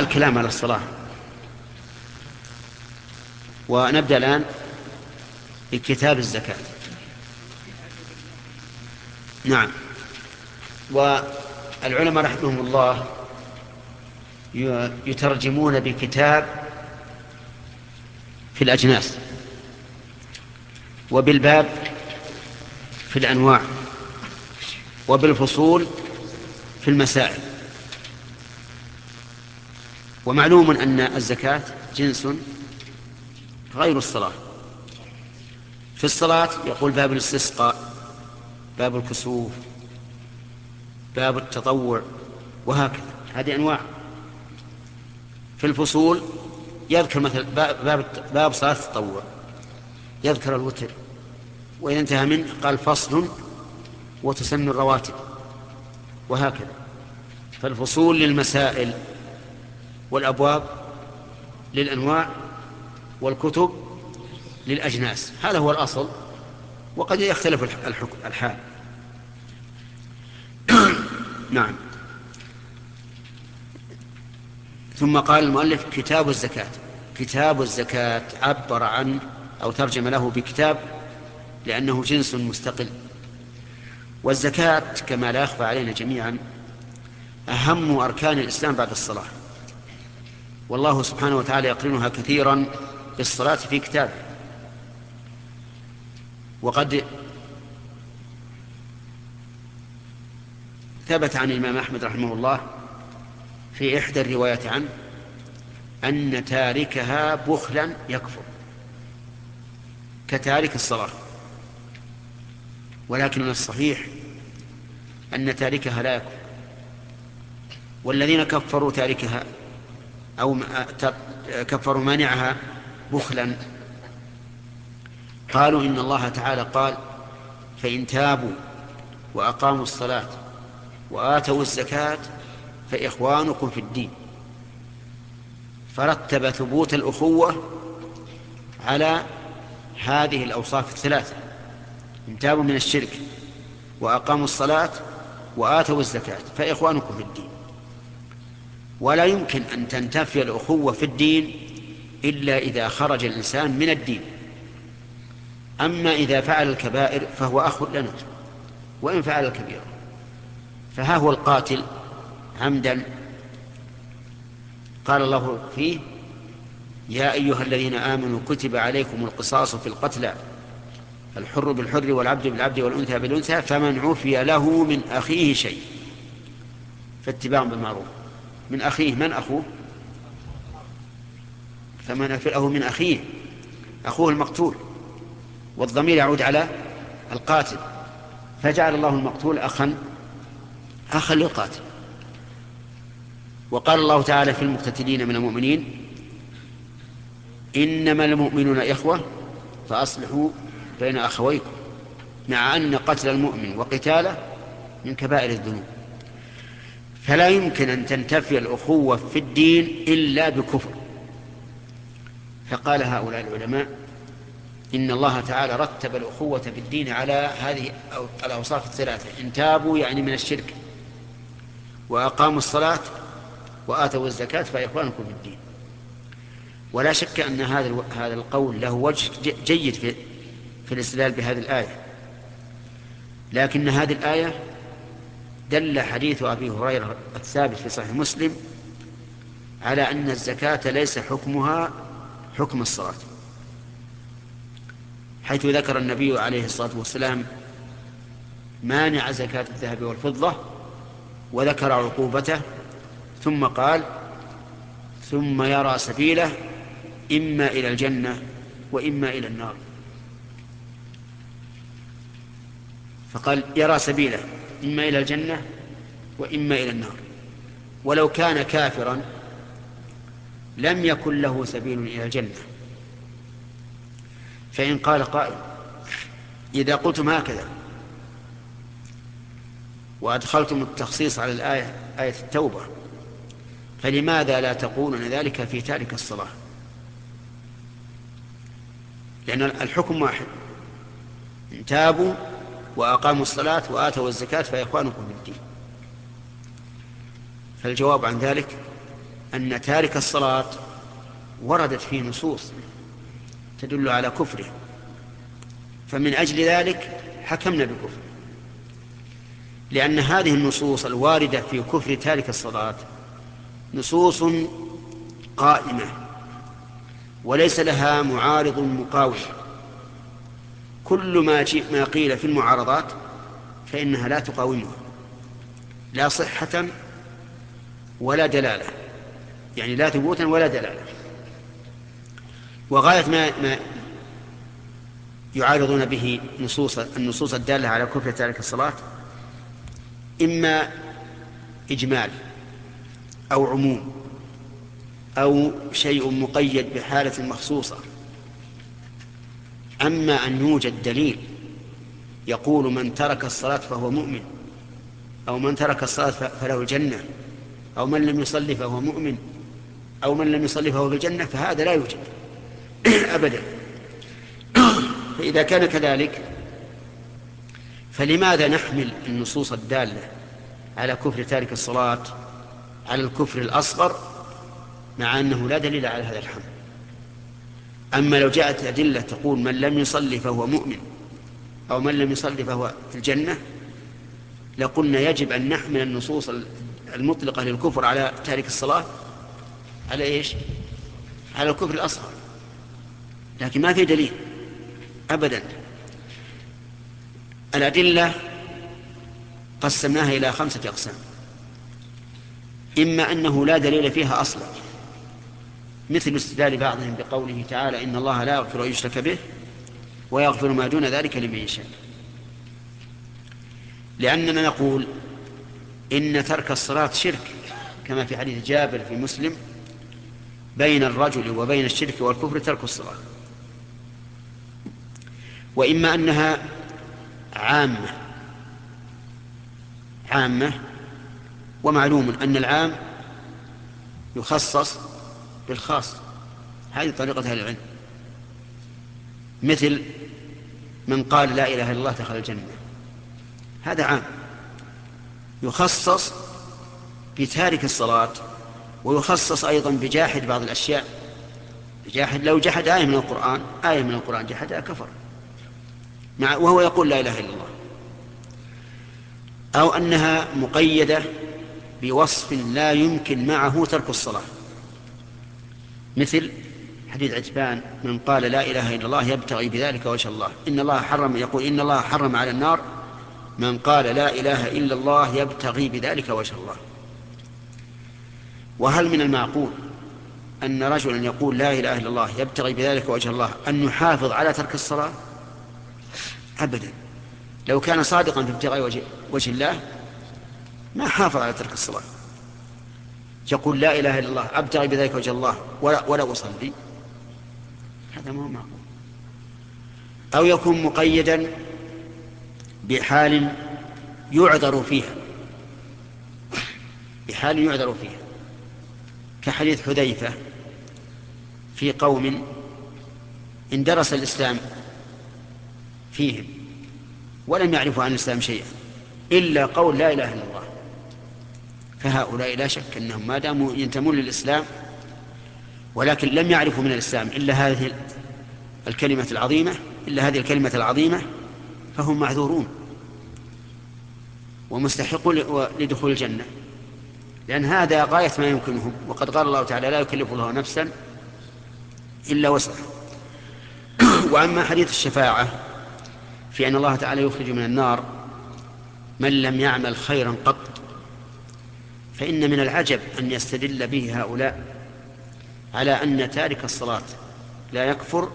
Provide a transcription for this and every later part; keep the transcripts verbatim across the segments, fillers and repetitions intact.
الكلام على الصلاة. ونبدأ الآن بكتاب الزكاة. نعم. والعلماء رحمهم الله يترجمون بكتاب في الأجناس، وبالباب في الأنواع، وبالفصول في المسائل. ومعلوم أن الزكاة جنس غير الصلاة. في الصلاة يقول باب الاستسقاء، باب الكسوف، باب التطوع، وهكذا، هذه أنواع. في الفصول يذكر مثل باب, باب صلاة التطوع، يذكر الوتر، وإذا انتهى منه قال فصل وتسمى الرواتب، وهكذا. فالفصول للمسائل، والأبواب للأنواع، والكتب للأجناس. هذا هو الأصل، وقد يختلف الحال. نعم. ثم قال المؤلف كتاب الزكاة. كتاب الزكاة عبر عن أو ترجم له بكتاب لأنه جنس مستقل. والزكاة كما لا يخفى علينا جميعا أهم أركان الإسلام بعد الصلاة، والله سبحانه وتعالى يقرنها كثيرا بالصلاة في كتابه. وقد ثبت عن الإمام أحمد رحمه الله في إحدى الروايات عنه أن تاركها بخلا يكفر كتارك الصلاة، ولكن الصحيح أن تاركها لا يكفر. والذين كفروا تاركها أو كفروا مانعها بخلا قالوا إن الله تعالى قال فإن تابوا وأقاموا الصلاة وآتوا الزكاة فإخوانكم في الدين، فرتب ثبوت الأخوة على هذه الأوصاف الثلاثة: إن تابوا من الشرك وأقاموا الصلاة وآتوا الزكاة فإخوانكم في الدين. ولا يمكن أن تنتفي الأخوة في الدين إلا إذا خرج الإنسان من الدين. أما إذا فعل الكبائر فهو أخ لنا وإن فعل الكبيرة. فها هو القاتل عمدا قال الله فيه يا أيها الذين آمنوا كتب عليكم القصاص في القتلى الحر بالحر والعبد بالعبد والأنثى بالأنثى فمن عفي له من أخيه شيء فاتباع بالمعروف. من أخيه، من أخوه؟ فمن عفي له من أخيه، أخوه المقتول، والضمير يعود على القاتل، فجعل الله المقتول أخا أخا للقاتل. وقال الله تعالى في المقتتلين من المؤمنين إنما المؤمنون إخوة فأصلحوا بين أخويكم، مع أن قتل المؤمن وقتاله من كبائر الذنوب. فلا يمكن أن تنتفي الأخوة في الدين إلا بكفر. فقال هؤلاء العلماء إن الله تعالى رتب الأخوة في الدين على هذه الأوصاف الثلاثة: إن تابوا يعني من الشرك، وأقاموا الصلاة، وآتوا الزكاة فإخوانكم في الدين. ولا شك أن هذا هذا القول له وجه جيد في في الاستدلال بهذه الآية، لكن هذه الآية دل حديث أبي هريرة الثابت في صحيح مسلم على أن الزكاة ليس حكمها حكم الصلاة، حيث ذكر النبي عليه الصلاة والسلام مانع زكاة الذهب والفضة وذكر عقوبته، ثم قال ثم يرى سبيله إما إلى الجنة وإما إلى النار. فقال يرى سبيله إما إلى الجنة وإما إلى النار. ولو كان كافرا لم يكن له سبيل إلى الجنة. فإن قال قائل إذا قلتم هكذا وأدخلتم التخصيص على الآية آية التوبة فلماذا لا تقولون ذلك في تارك الصلاة؟ لأن الحكم واحد: إن تابوا وأقاموا الصلاة وآتوا الزكاة فإخوانكم في الدين. فالجواب عن ذلك أن تارك الصلاة وردت فيه نصوص تدل على كفره، فمن أجل ذلك حكمنا بكفره، لأن هذه النصوص الواردة في كفر تارك الصلاة نصوص قائمة وليس لها معارض مقاوم. كل ما ما قيل في المعارضات فإنها لا تقاومها، لا صحة ولا دلالة، يعني لا ثبوتا ولا دلالة. وغاية ما, ما يعارضون به نصوص النصوص الدالة على كفر تارك الصلاة إما إجمال أو عموم أو شيء مقيد بحالة مخصوصة. أما أن يوجد دليل يقول من ترك الصلاة فهو مؤمن، أو من ترك الصلاة فله الجنة، أو من لم يصلي فهو مؤمن، أو من لم يصلي فهو في الجنة، فهذا لا يوجد أبدا. فإذا كان كذلك فلماذا نحمل النصوص الدالة على كفر تارك الصلاة على الكفر الأصغر مع أنه لا دليل على هذا الحمل؟ أما لو جاءت أدلة تقول من لم يصلي فهو مؤمن أو من لم يصلي فهو في الجنة لقلنا يجب أن نحمل النصوص المطلقة للكفر على تارك الصلاة على إيش؟ على الكفر الأصغر. لكن ما في دليل أبدا. الأدلة قسمناها إلى خمسة أقسام: إما أنه لا دليل فيها أصلا، مثل استدلال بعضهم بقوله تعالى إن الله لا يغفر أن يشرك به ويغفر ما دون ذلك لمن يشاء، لأننا نقول إن ترك الصلاة شرك، كما في حديث جابر في مسلم: بين الرجل وبين الشرك والكفر ترك الصلاة. وإما أنها عامة عامة ومعلوم أن العام يخصص بالخاص، هذه طريقة أهل العلم، مثل من قال لا إله إلا الله دخل الجنة، هذا عام يخصص بتارك الصلاة، ويخصص أيضا بجاحد بعض الأشياء. بجاحد لو جحد آية من القرآن آية من القرآن جحدها كفر مع وهو يقول لا إله إلا الله. أو أنها مقيدة بوصف لا يمكن معه ترك الصلاة، مثل حديث عتبان: من قال لا إله إلا الله يبتغي بذلك وجه الله، إن الله حرم يقول إن الله حرم على النار من قال لا إله إلا الله يبتغي بذلك وجه الله. وهل من المعقول أن رجلا يقول لا إله إلا الله يبتغي بذلك وجه الله أن يحافظ على ترك الصلاة؟ أبدا. لو كان صادقا في ابتغاء وجه, وجه الله ما حافظ على ترك الصلاة. يقول لا إله إلا الله أبتغي بذلك وجه الله ولا, ولا أصلي، هذا ما هو معقول. أو يكون مقيدا بحال يعذر فيها بحال يعذر فيها كحديث حذيفة في قوم اندرس الإسلام فيهم ولم يعرفوا عن الإسلام شيئا إلا قول لا إله إلا الله، فهؤلاء لا شك أنهم ما داموا ينتمون للإسلام ولكن لم يعرفوا من الإسلام إلا هذه الكلمة العظيمة إلا هذه الكلمة العظيمة فهم معذورون ومستحقون لدخول الجنة، لأن هذا غاية ما يمكنهم. وقد قال الله تعالى: لا يكلف الله نفسا إلا وسعها. وأما حديث الشفاعة في أن الله تعالى يخرج من النار من لم يعمل خيرا قط، فإن من العجب أن يستدل به هؤلاء على أن تارك الصلاة لا يكفر،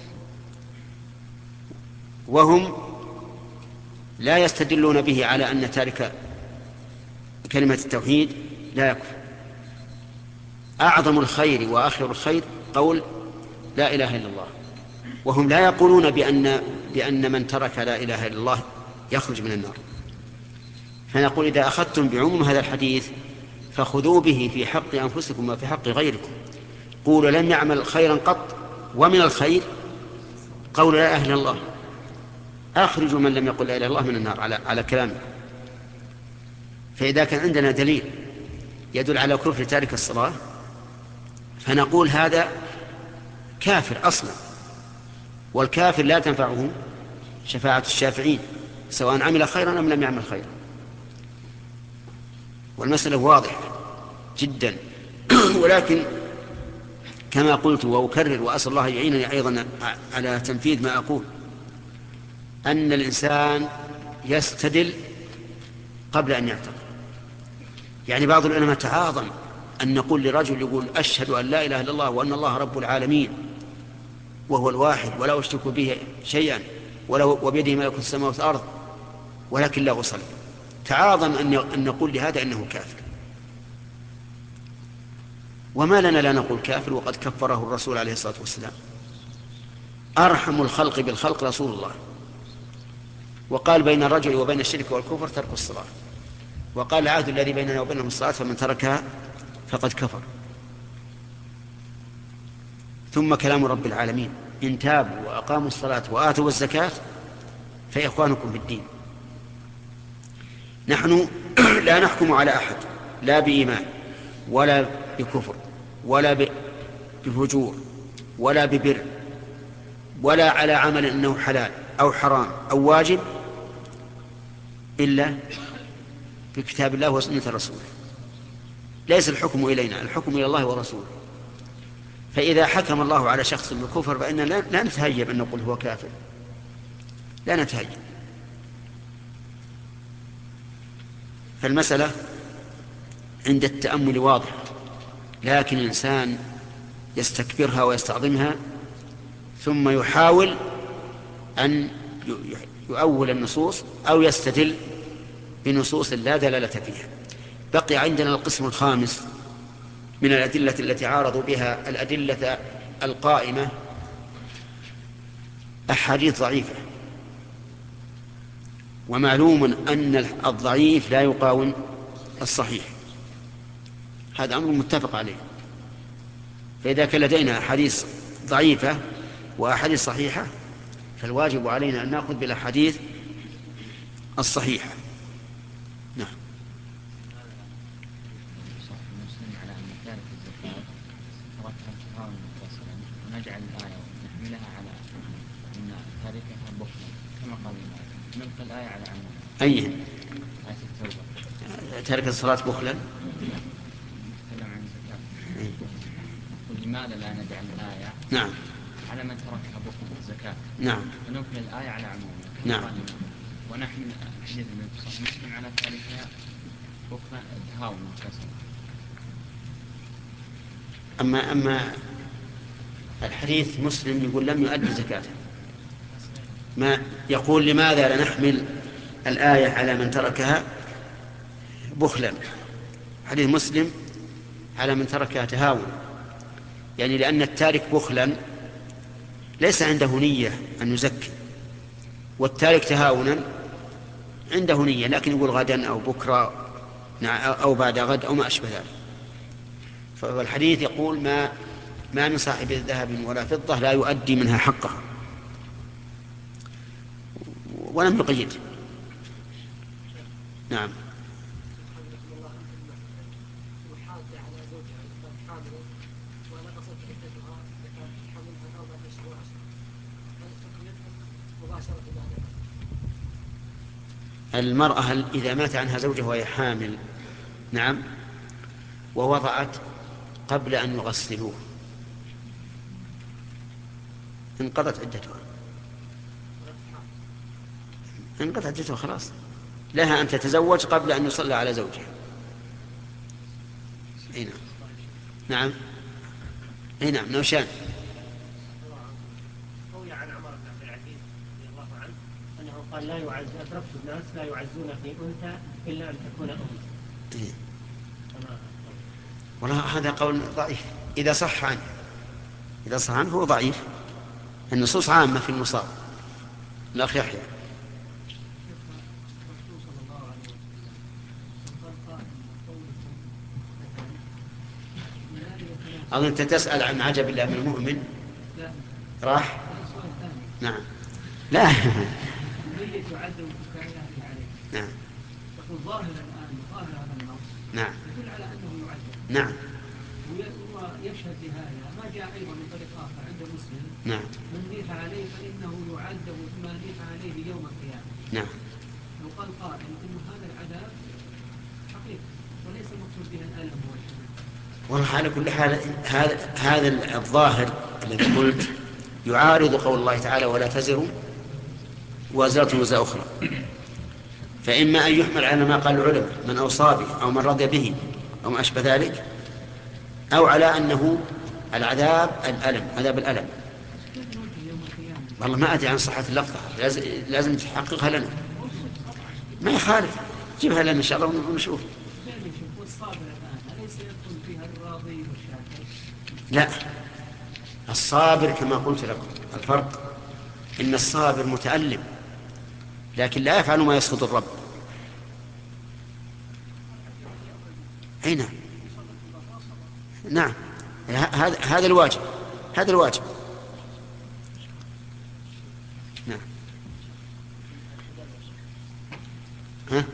وهم لا يستدلون به على أن تارك كلمة التوحيد لا يكفر. أعظم الخير وآخر الخير قول لا إله إلا الله، وهم لا يقولون بأن, بأن من ترك لا إله إلا الله يخرج من النار. فنقول: إذا أخذتم بعموم هذا الحديث فخذوا به في حق أنفسكم وفي حق غيركم. قولوا لم يعمل خيرا قط، ومن الخير قول لا إله إلا الله، أخرجوا من لم يقل لا إله إلا الله من النار على, على كلامه. فإذا كان عندنا دليل يدل على كفر تارك الصلاة فنقول هذا كافر أصلا، والكافر لا تنفعه شفاعة الشافعين سواء عمل خيرا أم لم يعمل خيرا. والمسألة واضحة جدا. ولكن كما قلت وأكرر وأسأل الله يعينني أيضا على تنفيذ ما أقول، أن الإنسان يستدل قبل أن يعتقد. يعني بعض العلماء تعاظم أن نقول لرجل يقول أشهد أن لا إله إلا الله وأن الله رب العالمين وهو الواحد ولا أشرك به شيئا وبيده ملك السماوات والأرض ولكن لا أصلي، تعاظم أن نقول لهذا أنه كافر. وما لنا لا نقول كافر وقد كفره الرسول عليه الصلاة والسلام. أرحم الخلق بالخلق رسول الله، وقال بين الرجل وبين الشرك والكفر ترك الصلاة، وقال العهد الذي بيننا وبينهم الصلاة فمن تركها فقد كفر. ثم كلام رب العالمين إن تابوا وأقاموا الصلاة وآتوا الزكاة فإخوانكم في الدين. نحن لا نحكم على أحد لا بإيمان ولا بكفر ولا بفجور ولا ببر ولا على عمل أنه حلال أو حرام أو واجب إلا بكتاب الله وسنة رسوله. ليس الحكم إلينا، الحكم إلى الله ورسوله. فإذا حكم الله على شخص بالكفر فإننا لا نتهيب أن نقول هو كافر، لا نتهيب. فالمسألة عند التأمل واضحة، لكن الإنسان يستكبرها ويستعظمها ثم يحاول أن يؤول النصوص أو يستدل بنصوص لا دلالة فيها. بقي عندنا القسم الخامس من الأدلة التي عارضوا بها الأدلة القائمة، أحاديث ضعيفة. ومعلوم أن الضعيف لا يقاوم الصحيح، هذا أمر متفق عليه. فإذا كان لدينا أحاديث ضعيفة وأحاديث صحيحة فالواجب علينا أن نأخذ بالأحاديث الصحيحة. نعم. ونجعل الآية ونحملها على أن تاركها بخلا كما قال الله، نلقي الآية على عمل. أي آية التوبة تارك الصلاة بخلا. نتكلم عن الزكاة. ولماذا لا نجعل الآية نعم على من تركها بخلا الزكاة؟ نعم. ونلقي الآية على عمومها. نعم. ونحمل حديث النبي صلى الله عليه وسلم على تاركها بخلا تهاونا كسرا. أما أما الحديث مسلم يقول لم يؤدي زكاته، ما يقول لماذا لا نحمل الآية على من تركها بخلا. حديث مسلم على من تركها تهاون، يعني لأن التارك بخلا ليس عنده نية أن يزكي، والتارك تهاونا عنده نية لكن يقول غدا أو بكرة أو بعد غد أو ما أشبه ذلك. فالحديث يقول ما ما من صاحب ذهب ولا فضة لا يؤدي منها حقها، ولم يقيد. نعم. المرأة إذا مات عنها زوجها وهي حامل نعم ووضعت قبل أن يغسلوه انقضت عدتها، انقضت عدتها خلاص، لها أن تتزوج قبل أن يصلى على زوجها. أي نعم. نعم. أي نعم. نوشان. روي عن عمر بن عبد العزيز رضي الله عنه أنه قال لا يعز أتركت الناس لا يعزون في أنثى إلا أن تكون أم. إيه. والله هذا قول ضعيف إذا صح عنه، إذا صح عنه هو ضعيف. النصوص عامة في المصاب. الأخ يحيى. أظن أنت تسأل عن عجب الله من المؤمن راح. نعم. لا. نعم. ظاهر الآن ظاهر هذا النص نعم. يدل على أنه يعذب. نعم. وهو يشهد لهذا ما جاء أيضا من طريق آخر عند مسلم نعم من نيح عليه فإنه يعذب بما نيح عليه يوم القيامة. نعم. لو قال قائل إن هذا العذاب حقيقي وليس المقصود به الألم والحزن. والله على كل حال هذا هذا الظاهر الذي قلت يعارض قول الله تعالى ولا تزر وازرة وزر أخرى، فإما أن يحمل على ما قال العلماء من أوصى به أو من رضي به أو ما أشبه ذلك، أو على أنه العذاب الألم عذاب الألم. والله ما أدري عن صحة اللفظة، لازم, لازم تحققها لنا. ما يخالف جيبها لنا إن شاء الله ونشوف. لا، الصابر كما قلت لكم الفرق إن الصابر متألم لكن لا يفعل ما يسخط الرب. أي نعم نعم هذا هذا الواجب هذا الواجب نعم. ها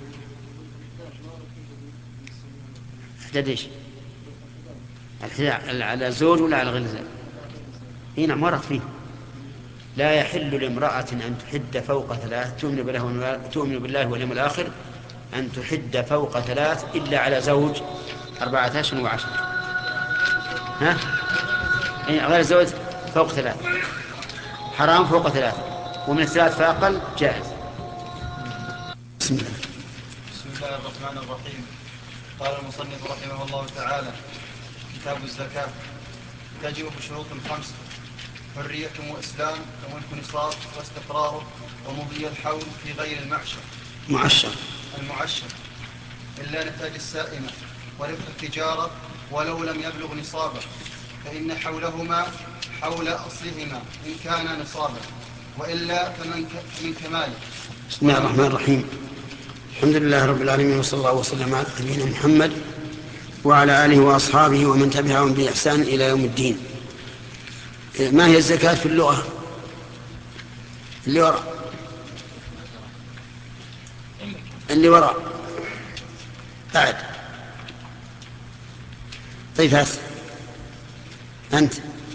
احدد ايش الحداد على الزوج ولا على غير الزوج؟ هنا مرت فيه لا يحل لامرأة أن تحد فوق ثلاث تؤمن بالله تؤمن بالله واليوم الآخر أن تحد فوق ثلاث إلا على زوج أربعة أشهر وعشر. ها غير الزوج فوق ثلاث حرام، فوق ثلاث، ومن الثلاث فأقل جائز. بسم الله. بسم الله الرحمن الرحيم. قال المصنف رحمه الله تعالى: كتاب الزكاة تجب بشروط خمسة: حرية وإسلام وملك نصاب واستقراره ومضي الحول في غير المعشر معشر المعشر إلا نتاج السائمة وربح التجارة ولو لم يبلغ نصابه، فإن حولهما حول أصلهما إن كان نصابا، وإلا فمن كماله. بسم الله الرحمن الرحيم. الحمد لله رب العالمين، وصلى الله وسلم على نبينا محمد وعلى آله وأصحابه ومن تبعهم بإحسان إلى يوم الدين. ما هي الزكاة في اللغة؟ اللي وراء اللي وراء بعد. طيب هات أنت.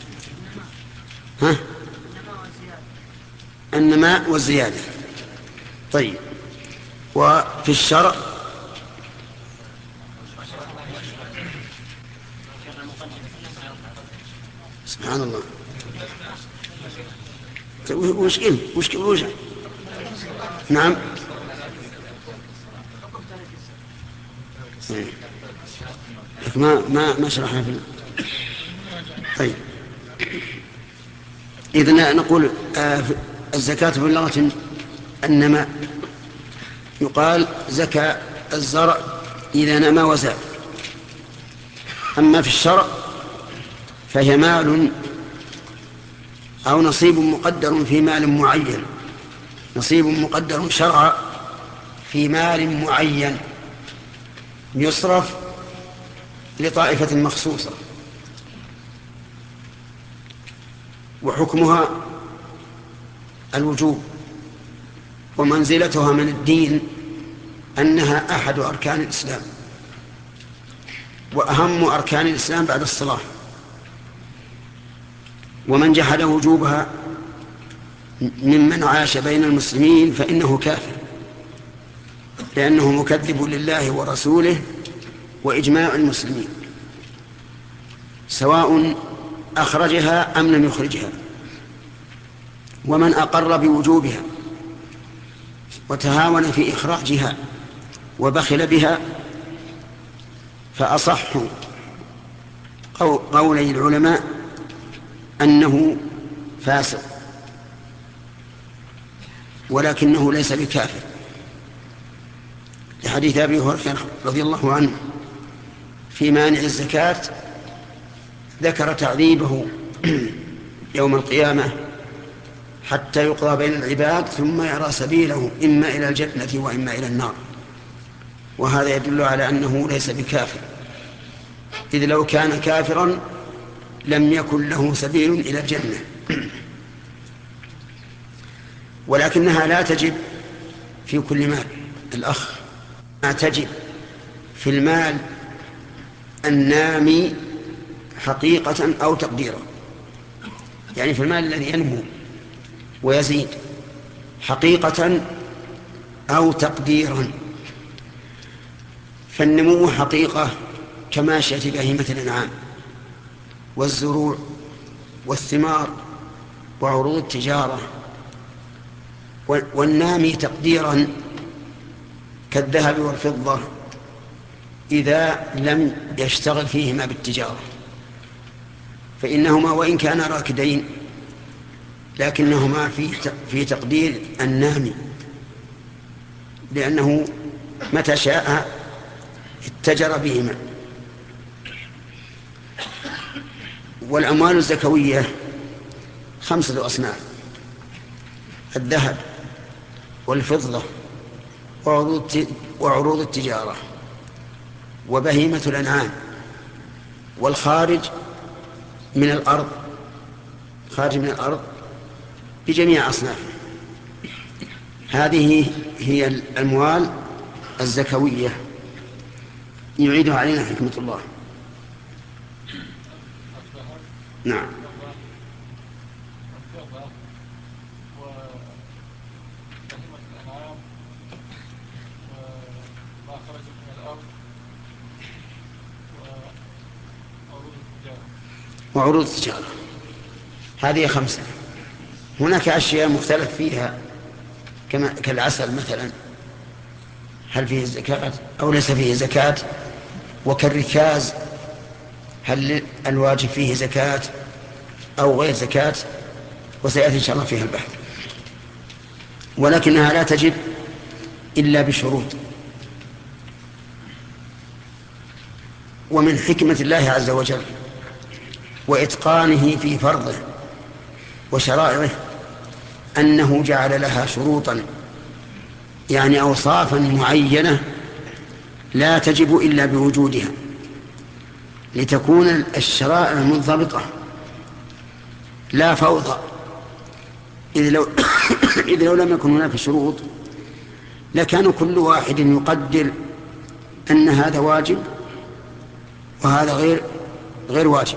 ها النماء والزيادة. طيب وفي الشرع سبحان الله وش قل وش قل وش نعم ما ما ما شرحنا في. طيب إذن نقول آه الزكاة في اللغة النماء، يقال زكى الزرع إذا نما وزاد. أما في الشرع فهي مال أو نصيب مقدر في مال معين، نصيب مقدر شرعا في مال معين يصرف لطائفة مخصوصة، وحكمها الوجوب، ومنزلتها من الدين أنها أحد أركان الإسلام وأهم أركان الإسلام بعد الصلاة. ومن جحد وجوبها ممن عاش بين المسلمين فإنه كافر، لأنه مكذب لله ورسوله وإجماع المسلمين، سواء أخرجها أم لم يخرجها. ومن أقر بوجوبها وتهاون في إخراجها وبخل بها فأصح قولي العلماء أنه فاسق، ولكنه ليس بكافر، لحديث أبي هريرة رضي الله عنه في مانع الزكاة ذكر تعذيبه يوم القيامة حتى يقضى بين العباد ثم يرى سبيله إما إلى الجنة وإما إلى النار. وهذا يدل على أنه ليس بكافر، إذ لو كان كافرا لم يكن له سبيل إلى الجنة. ولكنها لا تجب في كل مال الأخ، ما تجب في المال النامي حقيقة أو تقديرا، يعني في المال الذي ينمو ويزيد حقيقة أو تقديرا. فالنمو حقيقة كماشية بهيمة الأنعام والزروع والثمار وعروض التجارة، والنامي تقديرا كالذهب والفضة إذا لم يشتغل فيهما بالتجارة، فإنهما وإن كانا راكدين لكنهما في في تقدير النامي، لأنه متى شاء اتجر بهما. والأموال الزكوية خمسة أصناف: الذهب والفضة وعروض التجارة وبهيمة الأنعام والخارج من الأرض، خارج من الأرض بجميع أصنافه. هذه هي الأموال الزكوية. يعيدها علينا حكمة الله. نعم. وعروض التجارة هذه خمسة. هناك أشياء مختلف فيها كما كالعسل مثلا، هل فيه زكاة أو ليس فيه زكاة، وكالركاز هل الواجب فيه زكاة أو غير زكاة، وسيأتي إن شاء الله فيها البحث. ولكنها لا تجب إلا بشروط. ومن حكمة الله عز وجل وإتقانه في فرضه وشرائعه أنه جعل لها شروطا، يعني أوصافا معينة لا تجب إلا بوجودها، لتكون الشرائع منضبطة لا فوضى. إذ لو, إذ لو لم يكن هناك شروط لكان كل واحد يقدر أن هذا واجب وهذا غير غير واجب.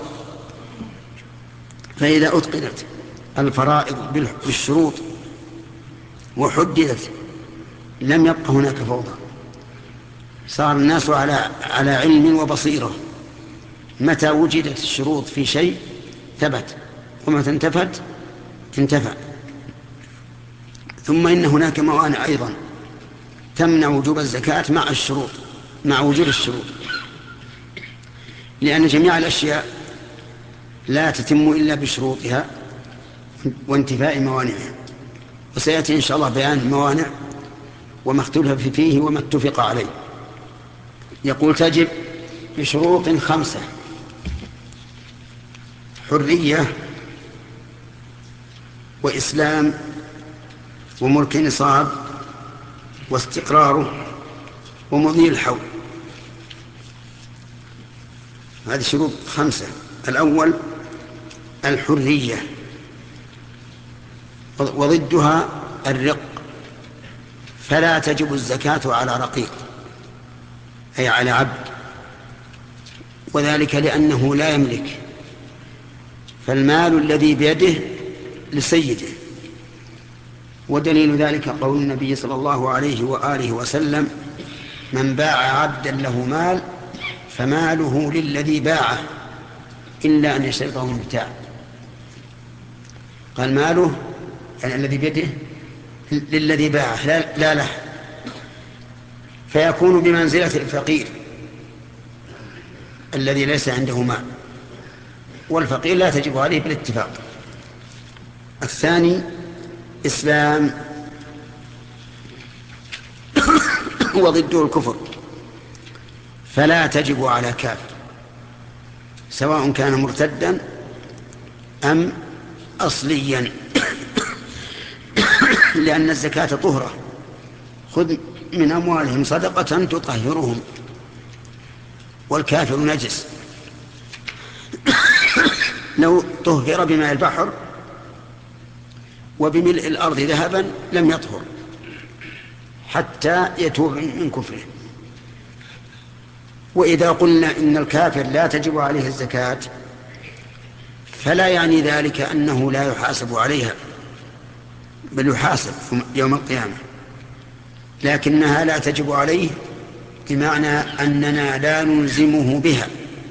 فإذا أتقنت الفرائض بالشروط وحددت لم يبقى هناك فوضى، صار الناس على على علم وبصيرة. متى وجدت الشروط في شيء ثبت، ومتى انتفت انتفى. ثم إن هناك موانع أيضا تمنع وجوب الزكاة مع الشروط، مع وجود الشروط، لأن جميع الأشياء لا تتم إلا بشروطها وانتفاء موانعها. وسيأتي إن شاء الله بيان الموانع وما اختلف فيه وما اتفق عليه. يقول تجب بشروط خمسة: حرية وإسلام وملك نصاب واستقراره ومضي الحول. هذه شروط خمسة. الأول الحرية، وضدها الرق، فلا تجب الزكاة على رقيق أي على عبد، وذلك لأنه لا يملك، فالمال الذي بيده لسيده. ودليل ذلك قول النبي صلى الله عليه وآله وسلم: من باع عبدا له مال فماله للذي باعه إلا أن يشترطه المبتاع. قال ماله يعني الذي بيده للذي باعه لا, لا له، فيكون بمنزلة الفقير الذي ليس عنده مال، والفقير لا تجب عليه بالاتفاق. الثاني إسلام، وضده الكفر، فلا تجب على كافر سواء كان مرتدا أم أصليا، لأن الزكاة طهرة: خذ من أموالهم صدقة تطهرهم، والكافر نجس لو طهر بماء البحر وبملء الأرض ذهبا لم يطهر حتى يتوب من كفره. وإذا قلنا إن الكافر لا تجب عليه الزكاة فلا يعني ذلك أنه لا يحاسب عليها، بل يحاسب يوم القيامة، لكنها لا تجب عليه، بمعنى أننا لا نلزمه بها.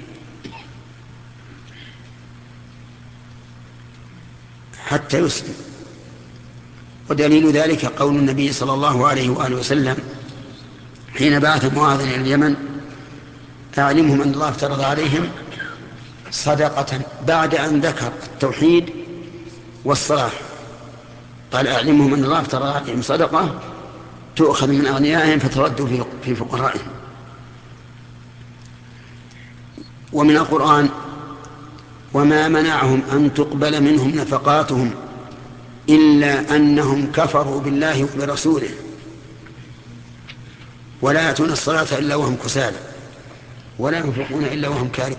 حتى يسلم. ودليل ذلك قول النبي صلى الله عليه وآله وسلم حين بعث معاذ إلى اليمن: أعلمهم أن الله افترض عليهم صدقة، بعد أن ذكر التوحيد والصلاة قال: أعلمهم أن الله افترض عليهم صدقة تؤخذ من أغنيائهم فترد في فقرائهم. ومن القرآن: وما منعهم أن تقبل منهم نفقاتهم إلا أنهم كفروا بالله وبرسوله ولا يأتون الصلاة إلا وهم كسالى ولا ينفقون إلا وهم كارهون.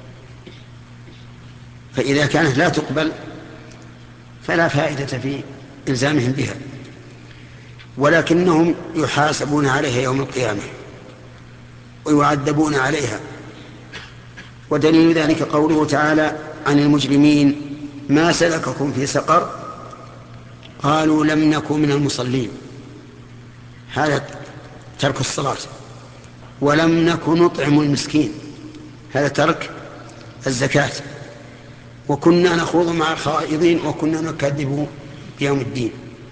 فإذا كانت لا تقبل فلا فائدة في إلزامهم بها، ولكنهم يحاسبون عليها يوم القيامة ويعذبون عليها. ودليل ذلك قوله تعالى عن المجرمين: ما سلككم في سقر؟ قالوا لم نكن من المصلين، هذا ترك الصلاة. ولم نكن نطعم المسكين، هذا ترك الزكاة. وكنا نخوض مع الخائضين وكنا نكذب بيوم الدين.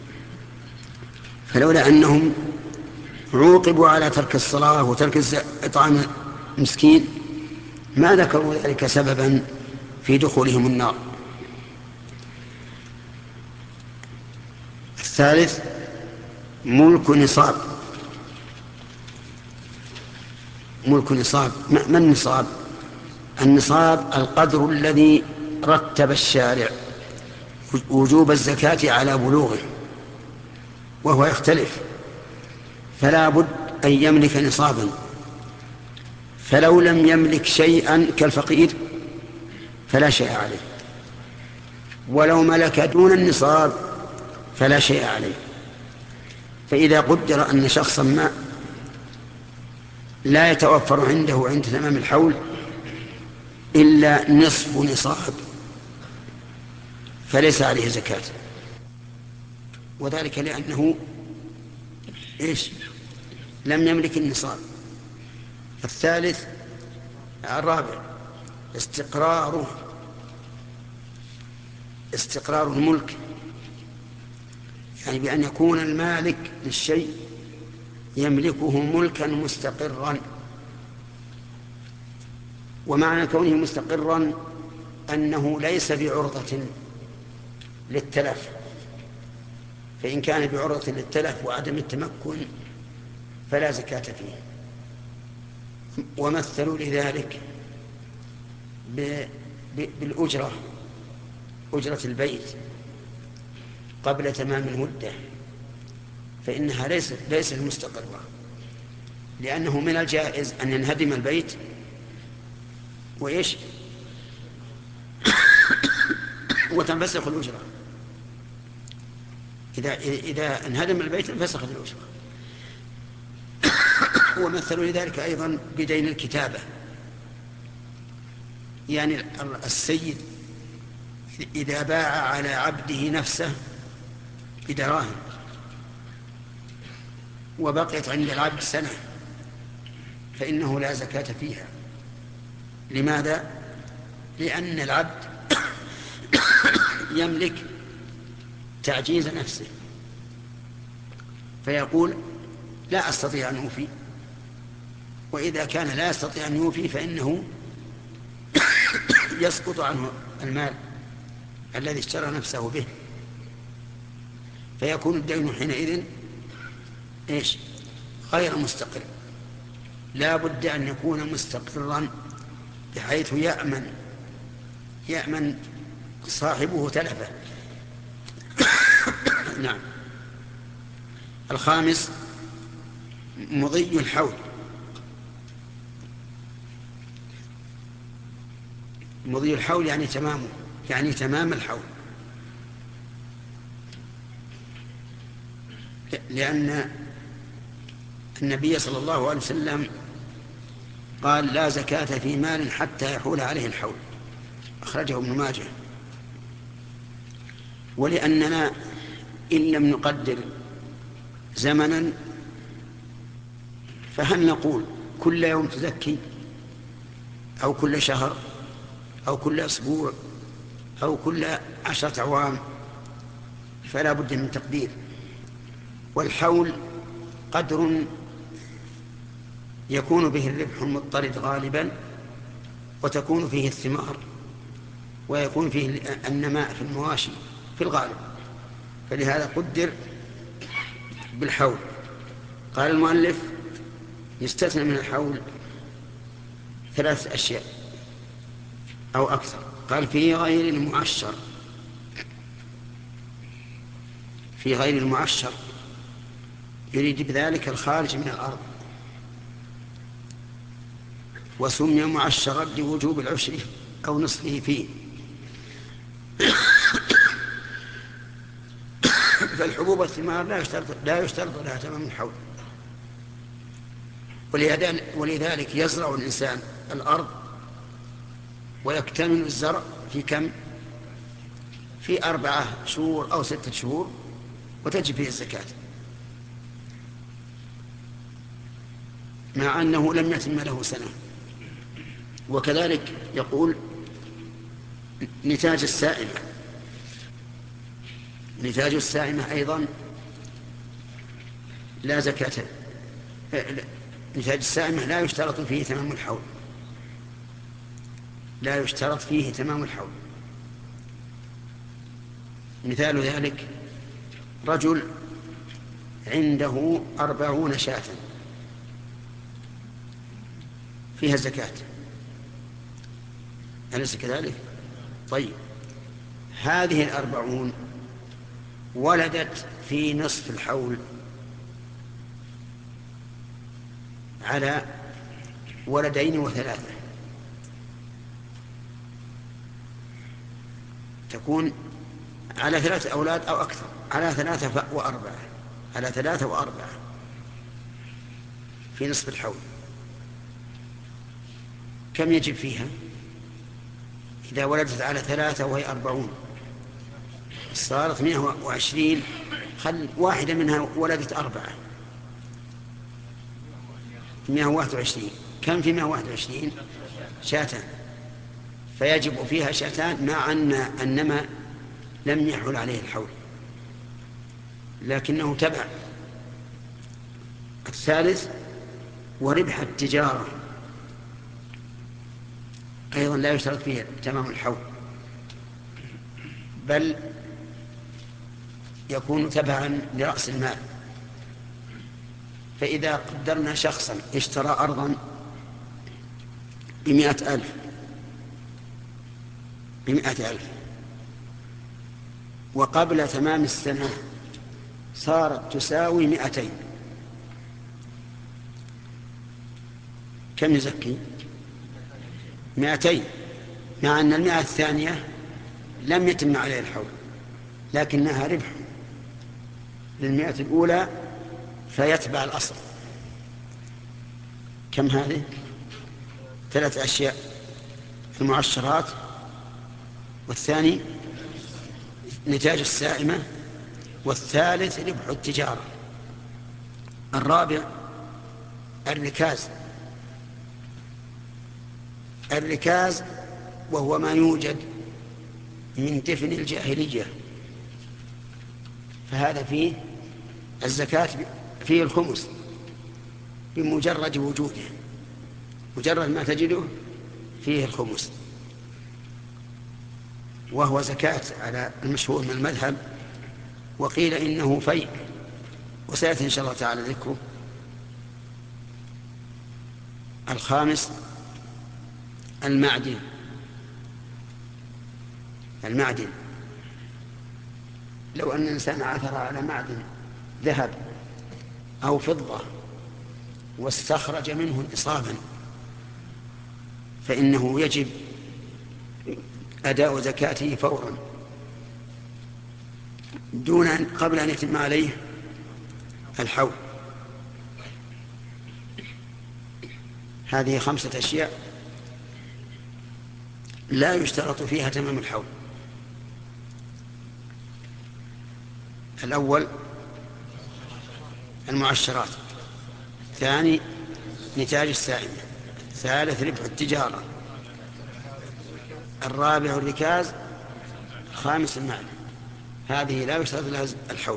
فلولا أنهم عوقبوا على ترك الصلاة وترك إطعام المسكين ما ذكروا ذلك سببا في دخولهم النار. الثالث: ملك نصاب. ملك نصاب، ما النصاب؟ النصاب القدر الذي رتب الشارع وجوب الزكاة على بلوغه، وهو يختلف، فلا بد أن يملك نصابا. فلو لم يملك شيئا كالفقير فلا شيء عليه، ولو ملك دون النصاب فلا شيء عليه. فإذا قدر أن شخصا ما لا يتوفر عنده عند تمام الحول إلا نصف نصاب فليس عليه زكاة، وذلك لأنه إيش؟ لم يملك النصاب. الثالث الرابع: استقراره استقرار الملك، يعني بأن يكون المالك للشيء يملكه ملكا مستقرا. ومعنى كونه مستقرا أنه ليس بعرضة للتلف، فإن كان بعرضة للتلف وعدم التمكن فلا زكاة فيه. ومثلوا لذلك بالأجرة، أجرة البيت قبل تمام المدة، فإنها ليست ليست مستقرة، لأنه من الجائز أن ينهدم البيت وإيش وتنفسخ الأجرة. إذا إذا انهدم البيت انفسخت الأجرة. ومثلوا لذلك أيضا بدين الكتابة، يعني السيد إذا باع على عبده نفسه بدراهم وبقيت عند العبد سنة فإنه لا زكاة فيها. لماذا؟ لأن العبد يملك تعجيز نفسه، فيقول لا أستطيع أن أوفي. وإذا كان لا يستطيع أن يوفي فإنه يسقط عنه المال الذي اشترى نفسه به، فيكون الدين حينئذ إيش؟ غير مستقر. لا بد أن يكون مستقرا بحيث يأمن يأمن صاحبه تلفه. نعم. الخامس: مضي الحول. مضي الحول يعني تمامه، يعني تمام الحول، لأن النبي صلى الله عليه وسلم قال: لا زكاة في مال حتى يحول عليه الحول. أخرجه ابن ماجه. ولأننا إن لم نقدر زمنا فهل نقول كل يوم تزكي أو كل شهر أو كل أسبوع أو كل عشرة أعوام؟ فلا بد من تقدير. والحول قدر يكون به الربح المضطرد غالبا، وتكون فيه الثمار، ويكون فيه النماء في المواشي في الغالب، فلهذا قدر بالحول. قال المؤلف يستثنى من الحول ثلاث أشياء أو أكثر. قال في غير المعشر، في غير المعشر يريد بذلك الخارج من الأرض، وسمي معشرا لوجوب العشر أو نصفه فيه. فالحبوب والثمار لا يشترط لا يشترط لها تمام الحول، ولذلك يزرع الإنسان الأرض ويكتمل الزرع في كم؟ في أربعة شهور أو ستة شهور، وتجب فيه الزكاة، مع أنه لم يتم له سنة. وكذلك يقول نتاج السائمة، نتاج السائمة أيضا لا زكاة. نتاج السائمة لا يشترط فيه تمام الحول، لا يشترط فيه تمام الحول. مثال ذلك رجل عنده أربعون شاة فيها زكاة، أليس كذلك؟ طيب، هذه الأربعون ولدت في نصف الحول على ولدين وثلاثة، تكون على ثلاثة أولاد أو أكثر، على ثلاثة وأربعة، على ثلاثة وأربعة في نصف الحول. كم يجب فيها إذا ولدت على ثلاثة وهي أربعون؟ صارت مئة وعشرين، خل واحدة منها ولدت أربعة، مئة وواحد وعشرين. كم في مئة وواحد وعشرين؟ شاتان، فيجب فيها شاتان، مع أن النمى لم يحول عليه الحول لكنه تبع. الثالث وربح التجارة أيضا لا يشترط فيه تمام الحول، بل يكون تبعا لرأس المال. فإذا قدرنا شخصا اشترى أرضا بمئة ألف بمئة ألف وقبل تمام السنة صارت تساوي مئتين، كم يزكي؟ مئتين، مع أن المئة الثانية لم يتم عليه الحول لكنها ربح للمئة الأولى فيتبع الأصل. كم هذه؟ ثلاث أشياء: المعشرات، والثاني نتاج السائمة، والثالث ربح التجارة، الرابع الركاز. الركاز وهو ما يوجد من دفن الجاهلية، فهذا فيه الزكاة، فيه الخمس بمجرد وجوده، مجرد ما تجده فيه الخمس، وهو زكاة على المشهور من المذهب، وقيل إنه فيء، وسيأتي إن شاء الله تعالى ذكره. الخامس المعدن. المعدن لو أن الإنسان عثر على معدن ذهب أو فضة واستخرج منه نصابا فإنه يجب أداء زكاته فورا دون أن قبل أن يتم عليه الحول. هذه خمسة أشياء لا يشترط فيها تمام الحول. الأول المعشرات، ثاني نتاج السائمة، ثالث ربح التجارة، الرابع الركاز، خامس المعنى. هذه لا يشترط لها الحول،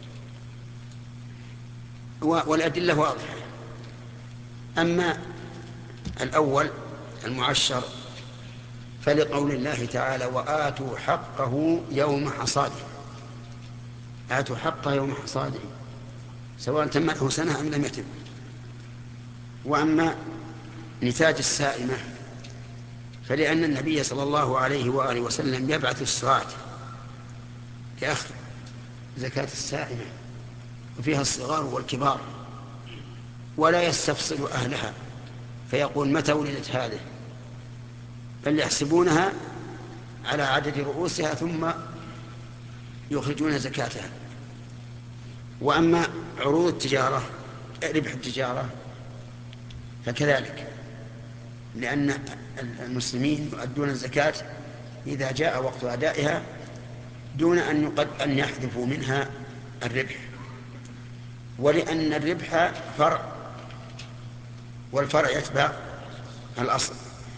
والأدلة واضحة. أما الأول المعشر فلقول الله تعالى وآتوا حقه يوم حصاده، آتوا حقه يوم حصاده سواء تم له سنة أم لم يتم. وأما نتاج السائمة فلأن النبي صلى الله عليه وآله وسلم يبعث الساعة لأخذ زكاة السائمة وفيها الصغار والكبار، ولا يستفصل أهلها فيقول متى ولدت هذه، بل يحسبونها على عدد رؤوسها ثم يخرجون زكاتها. وأما عروض التجارة ربح التجارة فكذلك، لأن المسلمين يؤدون الزكاة إذا جاء وقت أدائها دون أن يقد أن يحذفوا منها الربح، ولأن الربح فرع والفرع يتبع الأصل.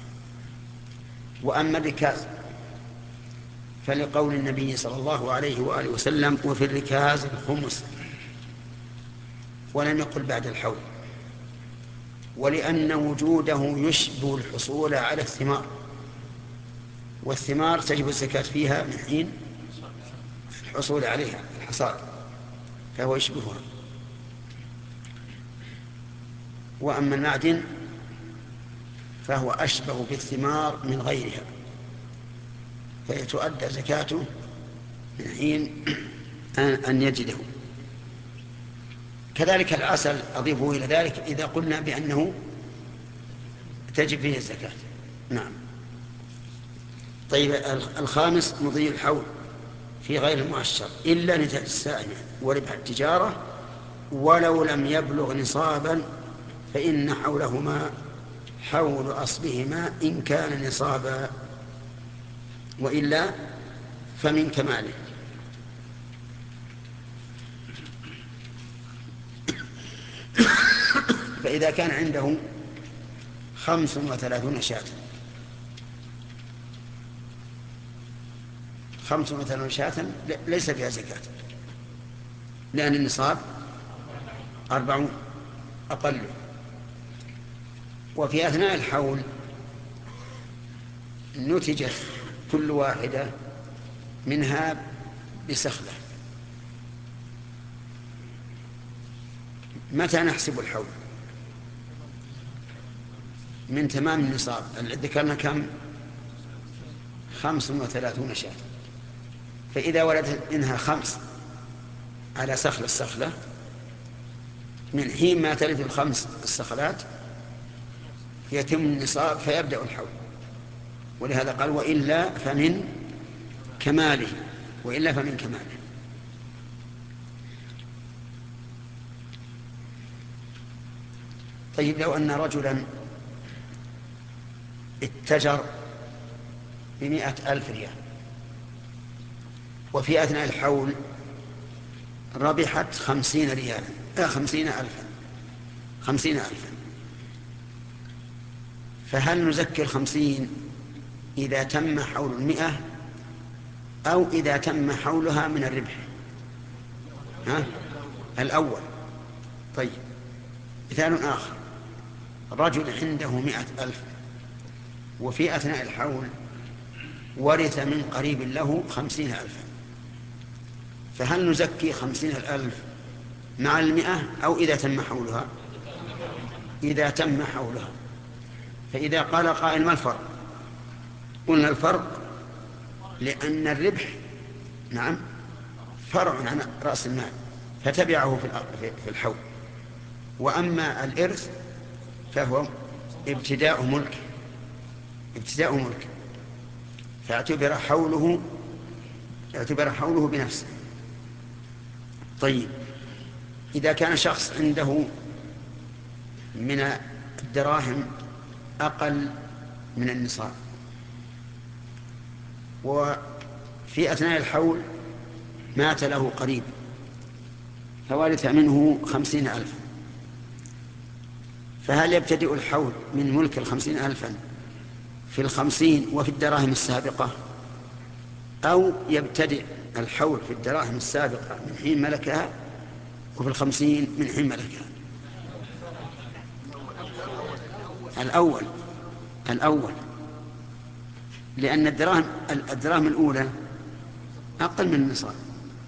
وأما الركاز فلقول النبي صلى الله عليه وآله وسلم وفي الركاز الخمس، ولم يقل بعد الحول، ولأن وجوده يشبه الحصول على الثمار، والثمار تجب الزكاة فيها من حين الحصول عليها الحصاد، فهو يشبهها. وأما المعدن فهو أشبه بالثمار من غيرها، فيتؤدى زكاته من حين أن يجده. كذلك العسل أضيفه إلى ذلك إذا قلنا بأنه تجب فيه الزكاة. نعم. طيب الخامس مضي الحول في غير المعشر إلا نتاج السائمة وربح التجارة ولو لم يبلغ نصابا فإن حولهما حول أصلهما إن كان نصابا، وإلا فمن كماله. فإذا كان عنده خمس وثلاثون شاة خمس وثلاثون شاة ليس فيها زكاة، لأن النصاب أربعون أقل. وفي أثناء الحول نتجت كل واحدة منها بسخلة. متى نحسب الحول؟ من تمام النصاب. ذكرنا كم؟ خمس وثلاثون شاة. فإذا ولدت منها خمس على سخل السخلة من حين ما تلد الخمس السخلات يتم النصاب فيبدأ الحول. ولهذا قال وإلا فمن كماله، وإلا فمن كماله. طيب لو أن رجلا اتجر بمئة ألف ريال وفي أثناء الحول ربحت خمسين ريالا آه خمسين ألفا خمسين ألفا، فهل نزكي الخمسين إذا تم حول المئة أو إذا تم حولها من الربح؟ ها؟ الأول. طيب مثال آخر، رجل عنده مئة ألف وفي أثناء الحول ورث من قريب له خمسين ألفا، فهل نزكي خمسين الألف مع المئة أو إذا تم حولها؟ إذا تم حولها. فإذا قال قائل ما الفرق؟ قلنا الفرق لأن الربح نعم فرع عن رأس المال فتبعه في الحول، وأما الإرث فهو ابتداء ملك ابتداء ملك فاعتبر حوله اعتبر حوله بنفسه. طيب إذا كان شخص عنده من الدراهم أقل من النصاب وفي أثناء الحول مات له قريب فورث منه خمسين ألف، فهل يبتدئ الحول من ملك الخمسين ألفا في الخمسين وفي الدراهم السابقة، أو يبتدئ الحول في الدراهم السابقة من حين ملكها وفي الخمسين من حين ملكها؟ الأول الأول لأن الدراهم الدراهم الأولى أقل من النصاب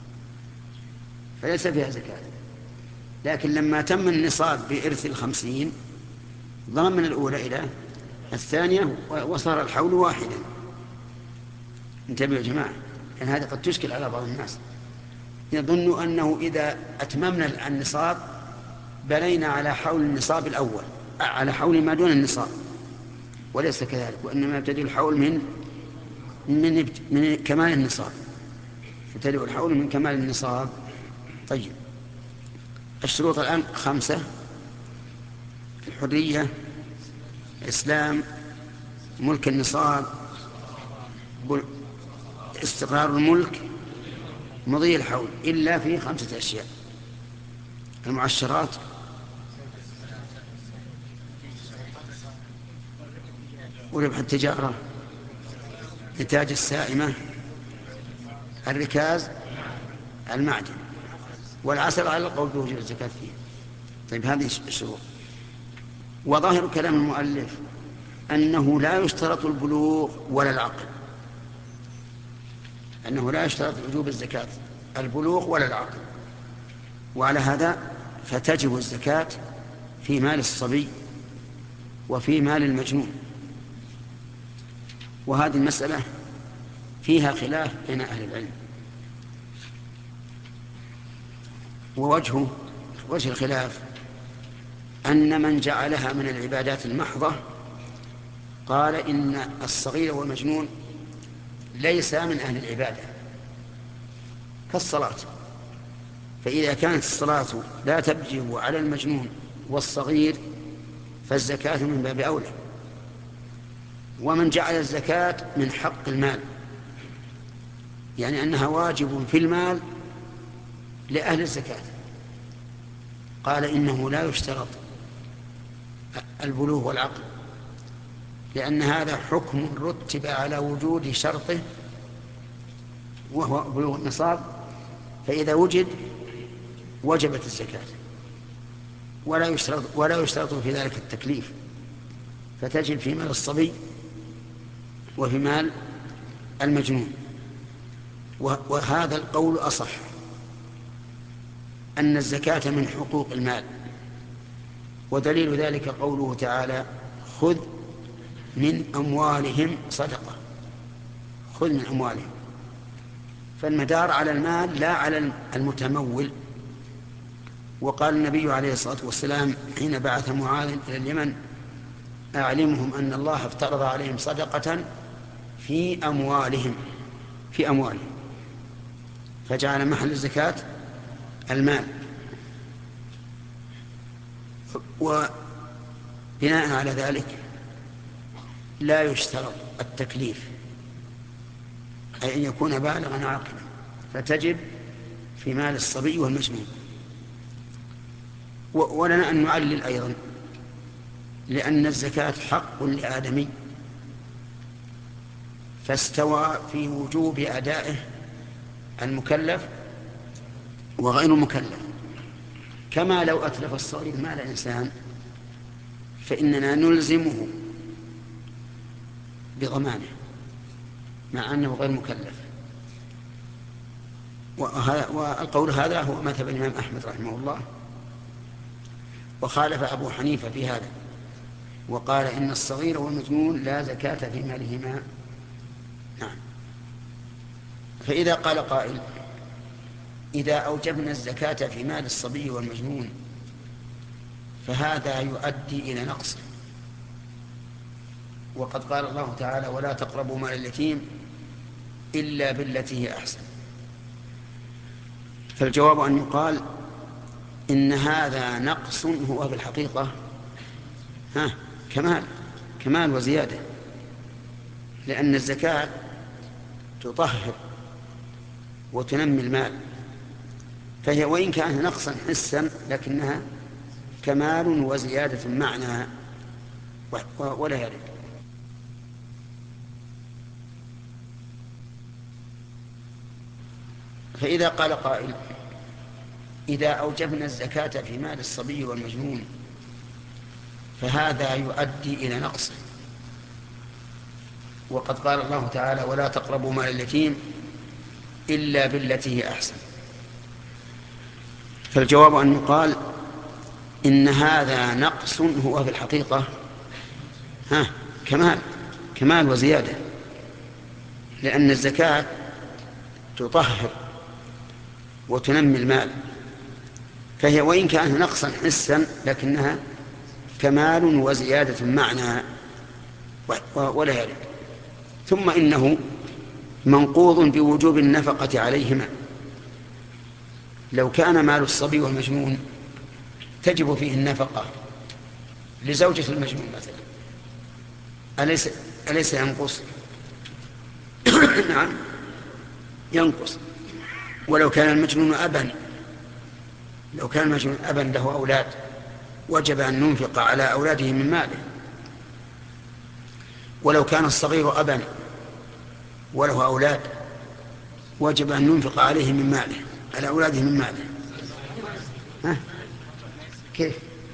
فليس فيها زكاة، لكن لما تم النصاب بإرث الخمسين ضم من الأولى إلى الثانية وصار الحول واحدا. انتبهوا يا جماعة، لأن هذه قد تشكل على بعض الناس، يظن أنه إذا أتممنا النصاب بنينا على حول النصاب الأول على حول ما دون النصاب، وليس كذلك، وإنما يبتدئ الحول من من, من كمال النصاب، يبتدئ الحول من كمال النصاب. طيب، الشروط الآن خمسة: الحرية، إسلام، ملك النصاب، استقرار الملك، مضي الحول، إلا في خمسة أشياء: المعشرات، وربح التجارة، نتاج السائمة، الركاز، المعدن، والعسل على القول بوجوب الزكاة فيه. طيب، هذه الشروط. وظاهر كلام المؤلف أنه لا يشترط البلوغ ولا العقل، أنه لا يشترط وجوب الزكاة البلوغ ولا العقل، وعلى هذا فتجب الزكاة في مال الصبي وفي مال المجنون. وهذه المسألة فيها خلاف بين أهل العلم، ووجهه وجه الخلاف أن من جعلها من العبادات المحضة قال إن الصغير والمجنون ليس من أهل العبادة كالصلاة، فإذا كانت الصلاة لا تجب على المجنون والصغير فالزكاة من باب أولى. ومن جعل الزكاة من حق المال، يعني أنها واجب في المال لأهل الزكاة، قال إنه لا يشترط البلوغ والعقل، لأن هذا حكم رتب على وجود شرطه وهو بلوغ النصاب، فإذا وجد وجبت الزكاة، ولا يشترط ولا يشترط في ذلك التكليف، فتجب في مال الصبي وفي مال المجنون. وهذا القول أصح، أن الزكاة من حقوق المال، ودليل ذلك قوله تعالى: خذ من أموالهم صدقة. خذ من أموالهم، فالمدار على المال لا على المتمول. وقال النبي عليه الصلاة والسلام حين بعث معاذ إلى اليمن: أعلمهم أن الله افترض عليهم صدقة في أموالهم في أموالهم فجعل محل الزكاة المال. وبناء على ذلك لا يشترط التكليف، أي أن يكون بالغا عاقلا، فتجب في مال الصبي والمجنون. ولنا أن نعلل أيضا، لأن الزكاة حق لآدمي فاستوى في وجوب أدائه المكلف وغير المكلف، كما لو أتلف الصغير مال إنسان فإننا نلزمه بضمانه مع أنه غير مكلف. والقول هذا هو مذهب الإمام أحمد رحمه الله، وخالف أبو حنيفة في هذا، وقال إن الصغير والمجنون لا زكاة في مالهما. نعم. فإذا قال قائل: إذا أوجبنا الزكاة في مال الصبي والمجنون فهذا يؤدي إلى نقص، وقد قال الله تعالى: ولا تقربوا مال اليتيم إلا بالتي هي أحسن. فالجواب أن يقال إن هذا نقص هو في الحقيقة ها كمال كمال وزيادة، لأن الزكاة تطهر وتنمي المال، فهي وإن كانت نقصا حسا لكنها كمال وزيادة معنى ولا يرد. فإذا قال قائل إذا أوجبنا الزكاة في مال الصبي والمجنون فهذا يؤدي إلى نقص، وقد قال الله تعالى ولا تقربوا مال اليتيم إلا بالتي هي أحسن. فالجواب أن يقال إن هذا نقص هو في الحقيقة ها كمال كمال وزيادة، لأن الزكاة تطهر وتنمي المال، فهي وإن كانت نقصا حسا لكنها كمال وزيادة معنى ولا يرد. ثم إنه منقوض بوجوب النفقة عليهما. لو كان مال الصبي والمجنون تجب فيه النفقة لزوجة المجنون مثلا، أليس, أليس ينقص؟ نعم ينقص. ولو كان المجنون أبا لو كان المجنون أبا له أولاد وجب أن ننفق على أولاده من ماله. ولو كان الصغير أبا وله أولاد وجب أن ننفق عليه من ماله على أولاده من ماله. ها؟ كيف؟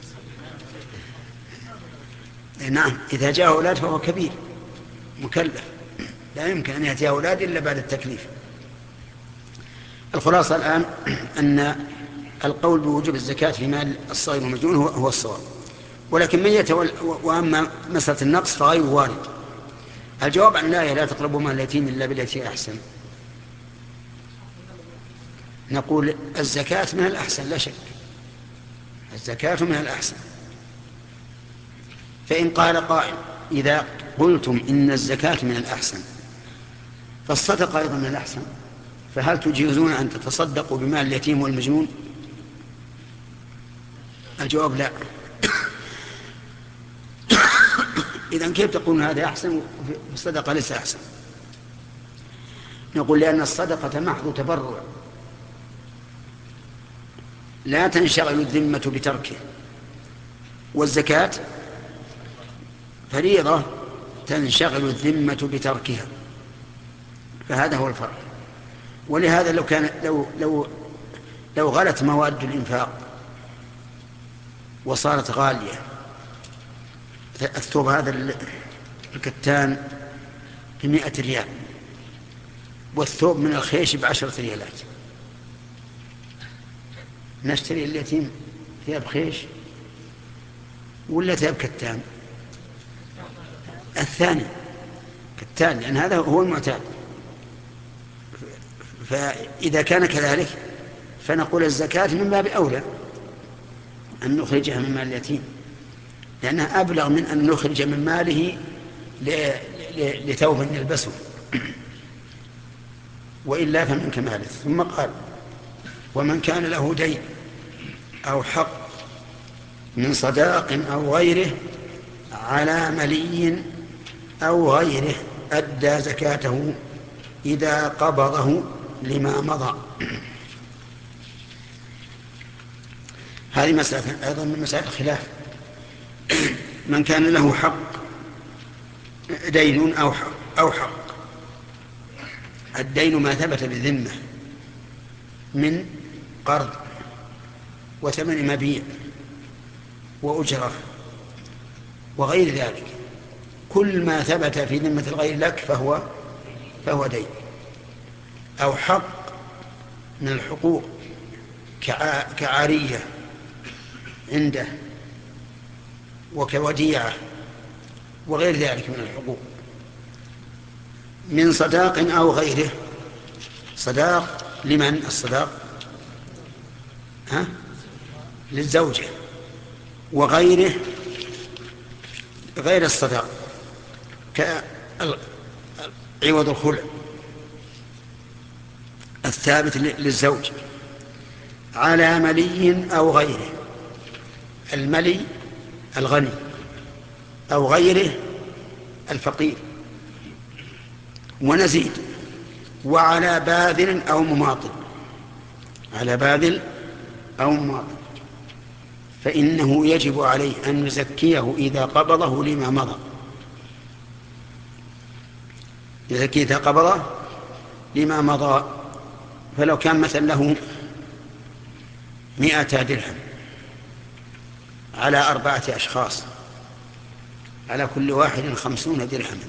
نعم إذا جاء أولاد فهو كبير مكلف، لا يمكن أن يأتي أولاد إلا بعد التكليف. الخلاصة الآن أن القول بوجوب الزكاة في مال الصغير والمجنون هو, هو الصواب، ولكن من يتول وأما مسألة النقص فغير وارد. الجواب عن الآية لا تقربوا مال اليتيم إلا بالتي أحسن، نقول الزكاة من الأحسن لا شك، الزكاة من الأحسن. فإن قال قائل إذا قلتم إن الزكاة من الأحسن فالصدقة أيضا من الأحسن، فهل تجيزون أن تتصدقوا بمال اليتيم والمجنون؟ الجواب لا. إذن كيف تقولون هذا أحسن والصدقة ليس أحسن؟ نقول لأن الصدقة محض تبرع لا تنشغل الذمة بتركه، والزكاة فريضة تنشغل الذمة بتركها، فهذا هو الفرق. ولهذا لو كان لو لو لو غلت مواد الإنفاق وصارت غالية، الثوب هذا الكتان بمئة ريال والثوب من الخيش بعشرة ريالات، نشتري اليتيم ثياب خيش ولا ثياب كتان؟ الثاني كتان، لأن هذا هو المعتاد. فإذا كان كذلك فنقول الزكاة من باب أولى أن نخرجها من مال اليتيم، لأنها أبلغ من أن نخرج من ماله لثوب يلبسه، وإلا فمن كماله. ثم قال ومن كان له دين أو حق من صداق أو غيره على ملي أو غيره أدى زكاته إذا قبضه لما مضى. هذه مسألة أيضا من مسائل الخلاف. من كان له حق دين أو حق, أو حق الدين ما ثبت بالذمة من قرض وثمن مبيع وأجرة وغير ذلك، كل ما ثبت في ذمة الغير لك فهو فهو دين. أو حق من الحقوق كعارية عنده وكوديعة وغير ذلك من الحقوق، من صداق أو غيره. صداق لمن؟ الصداق ها؟ للزوجة، وغيره غير الصداق كعوض الخلع الثابت للزوج، على ملي أو غيره. الملي الغني أو غيره الفقير. ونزيد وعلى باذل أو مماطل، على باذل أو مماطل، فإنه يجب عليه أن يزكيه إذا قبضه لما مضى، يزكيه إذا قبضه لما مضى. فلو كان مثلا له مئة درهم على أربعة أشخاص، على كل واحد خمسون درهما،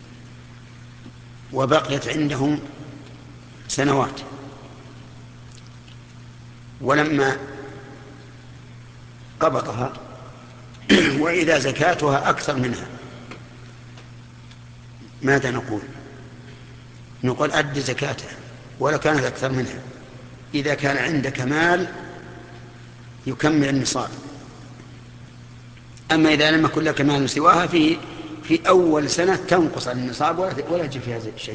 وبقيت عندهم سنوات، ولما قبضها وإذا زكاتها أكثر منها، ماذا نقول؟ نقول أد زكاتها ولو كانت أكثر منها إذا كان عندك مال يكمل النصاب. أما إذا لم يكن لك مال سواها في في أول سنة تنقص النصاب ولا يجي فيها شيء.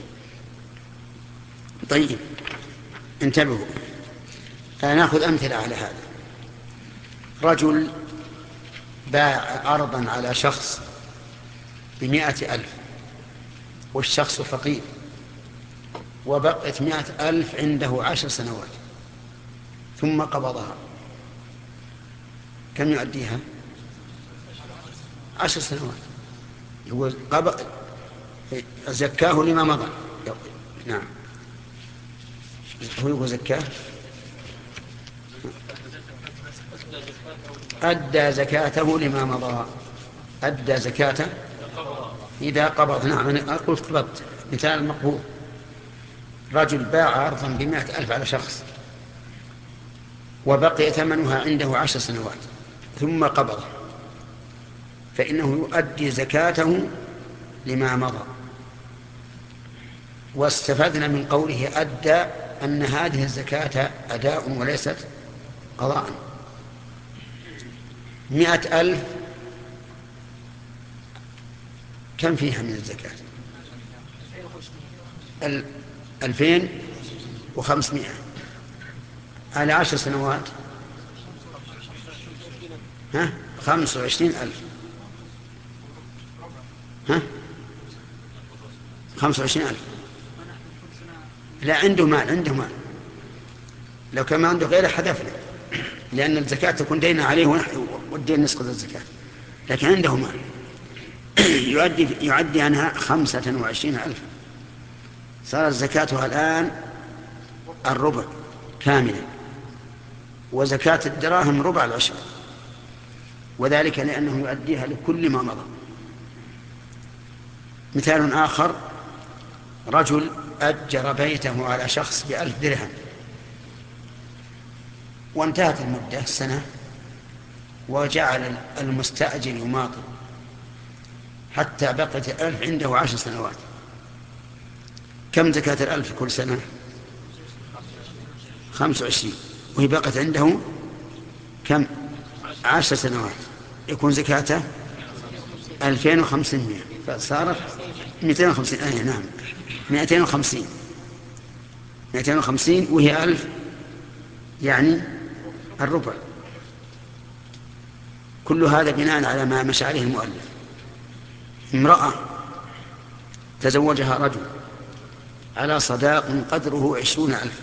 طيب انتبهوا، نأخذ أمثلة على هذا. رجل باع أرضا على شخص بمائة ألف والشخص فقير، وبقيت مائة ألف عنده عشر سنوات ثم قبضها، كم يؤديها؟ عشر سنوات. هو قبض زكاه لما مضى. نعم، هو يقول زكاه أدى زكاته لما مضى، أدى زكاته إذا قبض. نعم، أنا أقول قبضت. مثال مقبول: رجل باع أرضا بمائة ألف على شخص وبقي ثمنها عنده عشر سنوات ثم قبض، فإنه يؤدي زكاته لما مضى. واستفدنا من قوله أدى أن هذه الزكاة أداء وليست قضاء. مئة ألف كم فيها من الزكاة؟ ألفين وخمسمائة على عشر سنوات، ها خمس وعشرين ألف، ها خمس وعشرين ألف. لا، عنده مال، عنده مال. لو كان ما عنده غيره حذفنا، لأن الزكاة تكون دينا عليه والدين نسقط الزكاة، لكن عنده مال يؤدي يعدي عنها خمسة وعشرين ألف، صارت زكاتها الآن الربع كاملا، وزكاة الدراهم ربع العشر، وذلك لأنه يؤديها لكل ما مضى. مثال آخر: رجل أجر بيته على شخص بألف درهم وانتهت المدة السنة، وجعل المستأجر يماطل حتى بقت الألف عنده عشر سنوات. كم زكاة الألف كل سنة؟ خمس وعشرين، وهي بقت عنده كم؟ عشر سنوات، يكون زكاته ألفين وخمسمائة، فصارت مئتين وخمسين. آه نعم، مئتين وخمسين، مئتين وخمسين، وهي ألف، يعني الربع. كل هذا بناء على ما مشى عليه المؤلف. امرأة تزوجها رجل على صداق قدره عشرون ألف،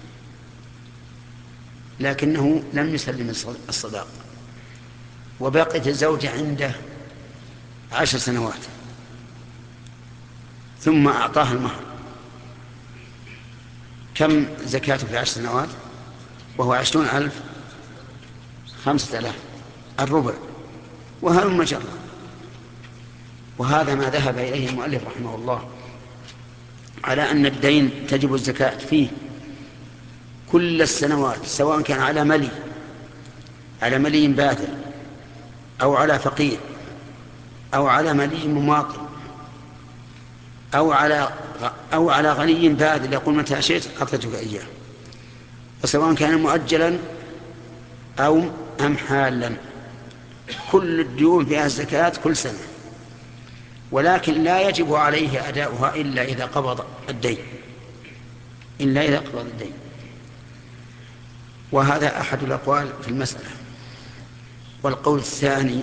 لكنه لم يسلم الصداق، وبقيت الزوجة عنده عشر سنوات، ثم أعطاها المهر. كم زكاته في عشر سنوات وهو عشرون ألف؟ خمسة آلاف، الربع. وهل مجرى. وهذا ما ذهب إليه المؤلف رحمه الله، على أن الدين تجب الزكاة فيه كل السنوات، سواء كان على ملي على ملي باذل، أو على فقير، أو على ملي مماطل، أو على أو على غني باذل يقول متى شئت أعطيتك إياه، وسواء كان مؤجلا أو أم حالا، كل الديون فيها الزكاة كل سنة، ولكن لا يجب عليه أداؤها إلا إذا قبض الدين، إلا إذا قبض الدين. وهذا أحد الأقوال في المسألة. والقول الثاني: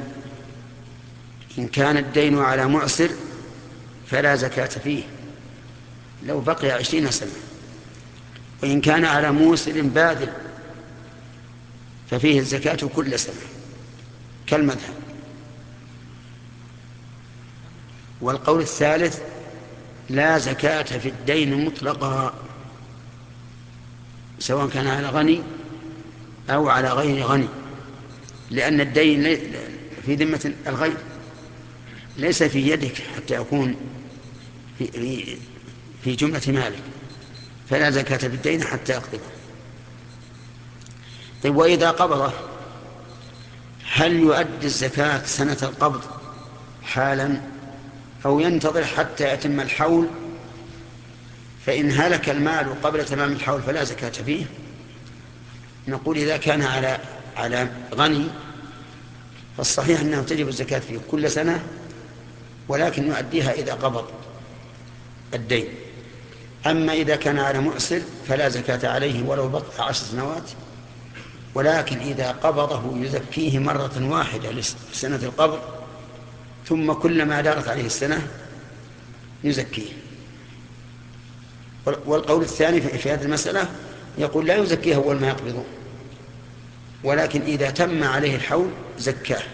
إن كان الدين على معسر فلا زكاة فيه، لو بقي عشرين سنة، وإن كان على موسر باذل ففيه الزكاة كل سنة كالمذهب. والقول الثالث لا زكاة في الدين مطلقا، سواء كان على غني أو على غير غني، لأن الدين في ذمة الغير ليس في يدك حتى يكون في, في جملة مالك، فلا زكاة في الدين حتى يقبضه. طيب وإذا قبضه هل يؤدي الزكاة سنة القبض حالا أو ينتظر حتى يتم الحول؟ فإن هلك المال قبل تمام الحول فلا زكاة فيه. نقول إذا كان على على غني فالصحيح أنه تجب الزكاة فيه كل سنة، ولكن يؤديها إذا قبض الدين. أما إذا كان على معسر فلا زكاة عليه ولو بقي عشر سنوات، ولكن إذا قبضه يزكيه مرة واحدة لسنة القبض، ثم كلما دارت عليه السنة يزكيه. والقول الثاني في هذه المسألة يقول لا يزكيه أول ما يقبضه، ولكن إذا تم عليه الحول زكاه،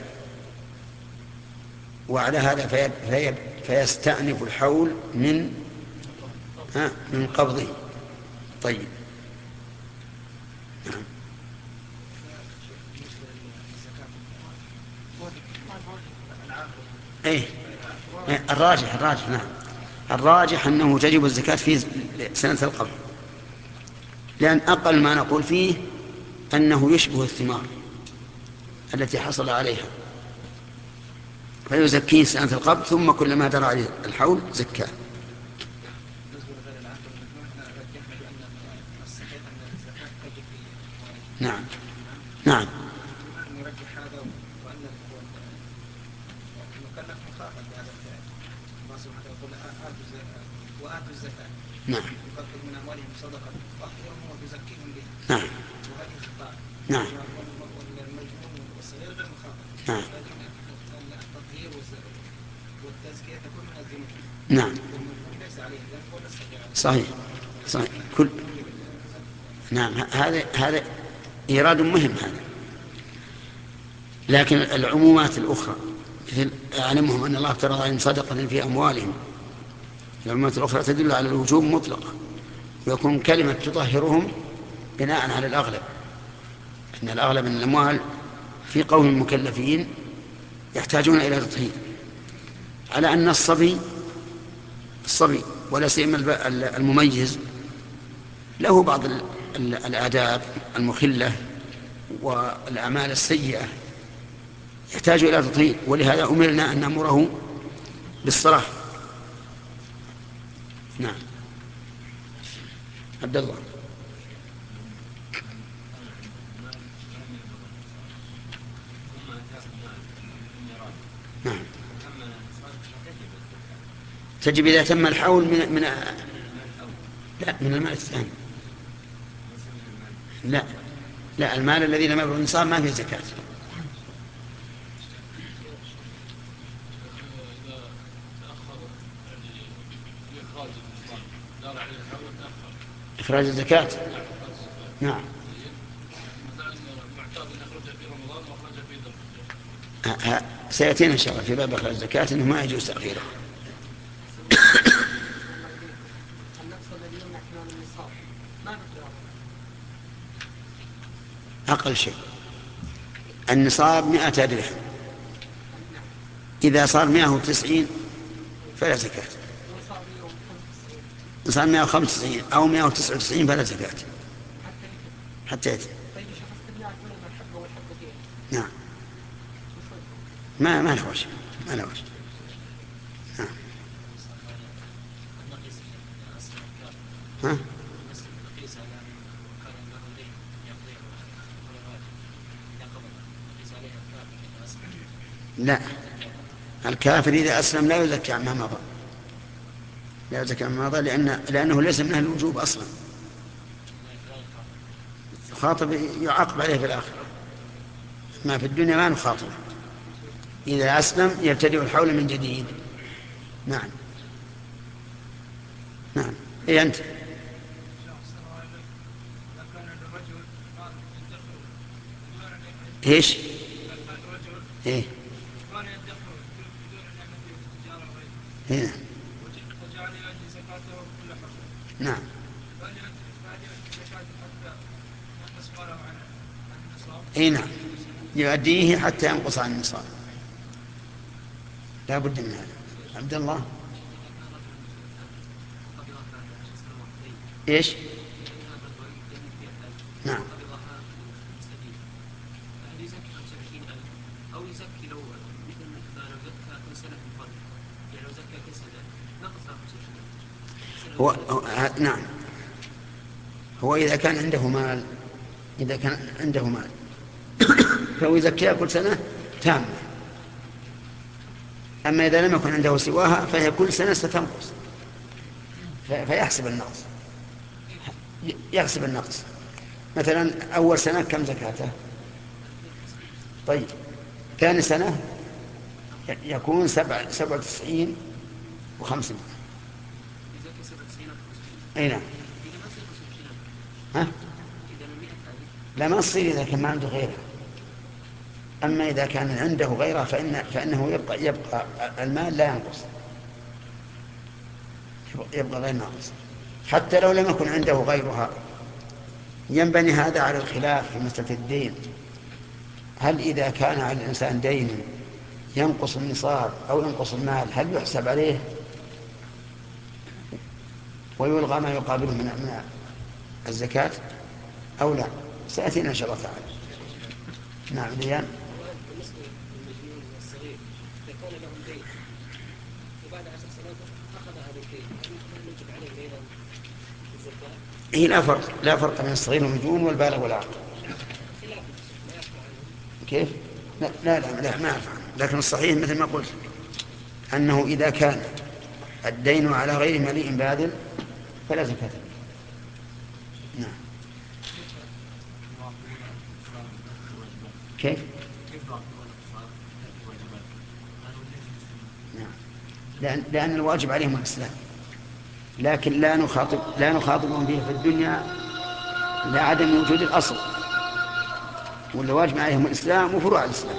وعلى هذا في في فيستأنف الحول من من قبضه. طيب نعم. ايه الراجح الراجح نعم الراجح أنه تجب الزكاة في سنة القبض، لأن أقل ما نقول فيه أنه يشبه الثمار التي حصل عليها، فيزكيه سنة القبض ثم كلما درى عليه الحول زكاه. نعم نعم نعم نعم نعم نعم نعم صحيح صحيح كل نعم هذا هذا إيراد مهم هذا. لكن العمومات الأخرى مثل أعلمهم أن الله افترض عليهم صدقة في أموالهم، العمومات الأخرى تدل على الوجوب مطلقة، ويكون كلمة تطهرهم بناء على الأغلب، أن الأغلب من الأموال في قوم المكلفين يحتاجون إلى تطهير، على أن الصبي الصبي ولا سيما المميز له بعض الآداب المخلة والأعمال السيئة يحتاج إلى تطهير، ولهذا أمرنا أن نأمره بالصلاة. نعم عبد الله. نعم تجب إذا تم الحول من من لا من المال الثاني. لا لا المال الذي لم يبلغ النصاب ما فيه زكاة. إخراج الزكاة نعم سيأتينا إن شاء الله في باب إخراج الزكاة أنه ما يجوز تأخيره. أقل شيء النصاب مئة درهم، إذا صار مئة وتسعين فلا زكاة، إذا صار مئة وخمسة وتسعين أو مئة وتسعة وتسعين فلا زكاة حتى يتم. نعم ما ما له وجه ما له وجه. نعم ها لا الكافر إذا أسلم لا يزكي عما مضى، لا يزكي عما مضى لأن لأنه ليس من أهل الوجوب أصلا، خاطب يعاقب عليه في الآخرة، ما في الدنيا ما نخاطب. إذا أسلم يبتدئ الحول من جديد. نعم نعم إيه أنت إيش إيه هنا نعم اي نعم يؤديه حتى ينقص عن النصاب لا بد من هذا. عبد الله ايش نعم أو يزكي لو مثل ما لو زكى كل سنة في الفرد يعني لو زكى كل سنة نقص هو هو- نعم هو إذا كان عنده مال إذا كان عنده مال فهو يزكيها كل سنة تامة. أما إذا لم يكن عنده سواها فهي كل سنة ستنقص في- فيحسب النقص يحسب النقص. مثلا أول سنة كم زكاته؟ طيب ثاني سنة يكون سبعة سبعة وتسعين وخمسمائة. أي نعم. ها؟ لا ما تصير إذا كان ما عنده غيره. أما إذا كان عنده غيره فإن فإنه يبقى يبقى المال لا ينقص يبقى غير ناقص حتى لو لم يكن عنده غيرها. ينبني هذا على الخلاف في مسألة الدين. هل إذا كان على الإنسان دين ينقص النصاب أو ينقص المال هل يحسب عليه ويلغى ما يقابله من من الزكاة أو لا؟ سيأتينا إن شاء الله تعالى. نعم ديان. بالنسبة للمجنون والصغير إذا كان لهم دين وبعد عشر سنوات أخذ هذا الدين هل يجب عليه أيضا الزكاة؟ هي لا فرق لا فرق بين الصغير والمجنون والبالغ والعاقل. كيف؟ لا لا لا, لا ما أعرف عنه. لكن الصحيح مثل ما قلت أنه إذا كان الدين على غير مليء باذل فلا زكاة. نعم. كيف؟ نعم. لأن, لأن الواجب عليهم الإسلام لكن لا نخاطب لا نخاطبهم به في الدنيا لعدم وجود الأصل واللي واجب عليهم الإسلام وفروع الإسلام.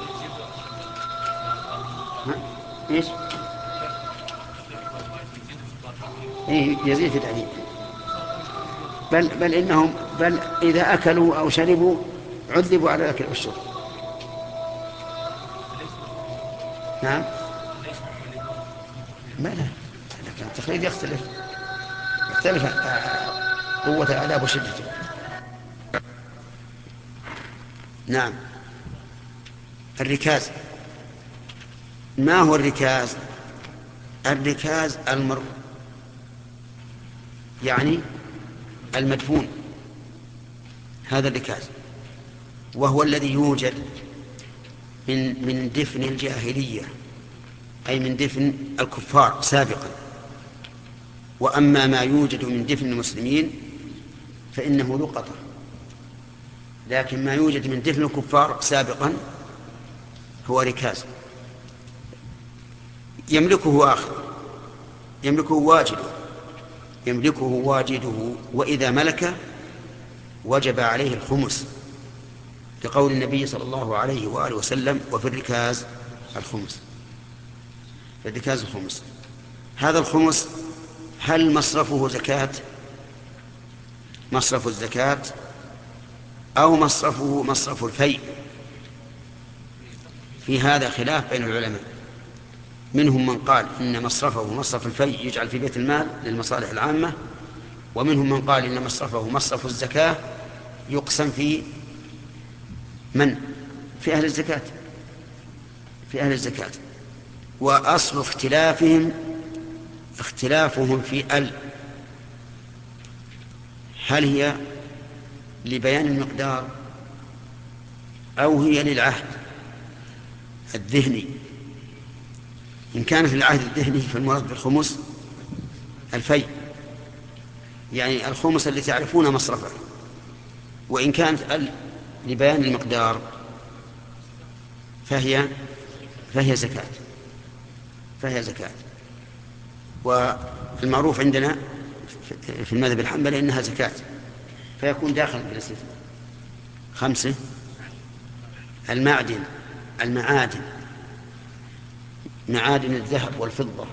ها؟ إيش؟ إيه يزيد في التعليم. بل بل إنهم بل إذا أكلوا أو شربوا عذبوا على الأكل والشرب. نعم. ما لا لكن التقليد يختلف يختلف قوة العذاب وشدته. نعم. الركاز ما هو الركاز؟ الركاز المر يعني المدفون هذا الركاز وهو الذي يوجد من من دفن الجاهلية أي من دفن الكفار سابقا. وأما ما يوجد من دفن المسلمين فإنه لقطة لكن ما يوجد من دفن الكفار سابقا هو ركاز يملكه آخر يملكه واجده يملكه واجده وإذا ملك وجب عليه الخمس لقول النبي صلى الله عليه وآله وسلم وفي الركاز الخمس. في الركاز الخمس. هذا الخمس هل مصرفه زكاة مصرف الزكاة أو مصرفه مصرف الفيء؟ في هذا خلاف بين العلماء. منهم من قال إن مصرفه مصرف الفيء يجعل في بيت المال للمصالح العامة ومنهم من قال إن مصرفه مصرف الزكاة يقسم في من؟ في أهل الزكاة في أهل الزكاة. وأصل اختلافهم اختلافهم في ال هل هي لبيان المقدار أو هي للعهد الذهني. إن كانت للعهد الذهني فالمراد بالخمس الفيء يعني الخمس اللي تعرفون مصرفه. وإن كانت ال لبيان المقدار فهي فهي زكاة فهي زكاة. والمعروف عندنا في في المذهب الحنبلي إنها زكاة، فيكون داخل في الاستثناء. خمسة: المعدن المعادن معادن الذهب والفضة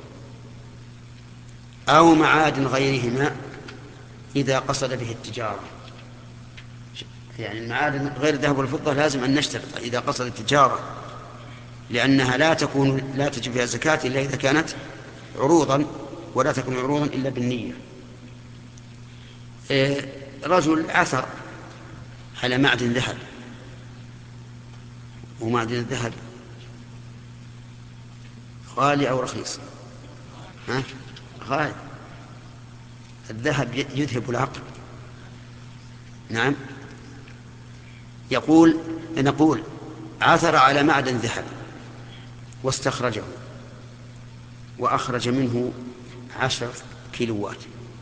أو معادن غيرهما إذا قصد به التجارة. يعني المعادن غير الذهب والفضة لازم أن نشترط إذا قصد التجارة، لأنها لا تكون لا تجب فيها الزكاة إلا إذا كانت عروضا، ولا تكون عروضا إلا بالنية. رجل عثر على معدن ذهب، ومعدن الذهب غالي أو رخيص؟ ها؟ غالي. الذهب يذهب العقل. نعم. يقول نقول عثر على معدن ذهب واستخرجه وأخرج منه عشر كيلوات،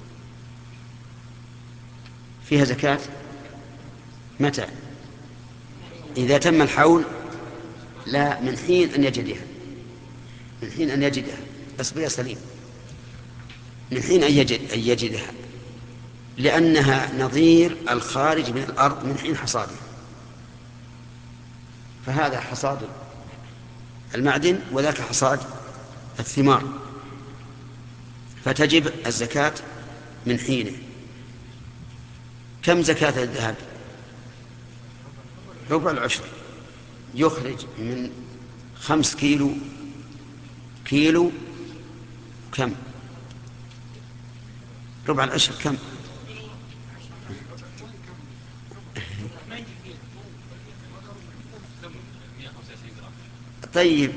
فيها زكاة متى؟ إذا تم الحول، لا من حين أن يجدها، من حين أن يجدها بس بلا سليم، من حين أن يجد أن يجدها، لأنها نظير الخارج من الأرض من حين حصاده. فهذا حصاد المعدن وذاك حصاد الثمار، فتجب الزكاة من حينه. كم زكاة الذهب؟ ربع العشر. يخرج من خمس كيلو كيلو كم؟ ربع العشر كم؟ طيب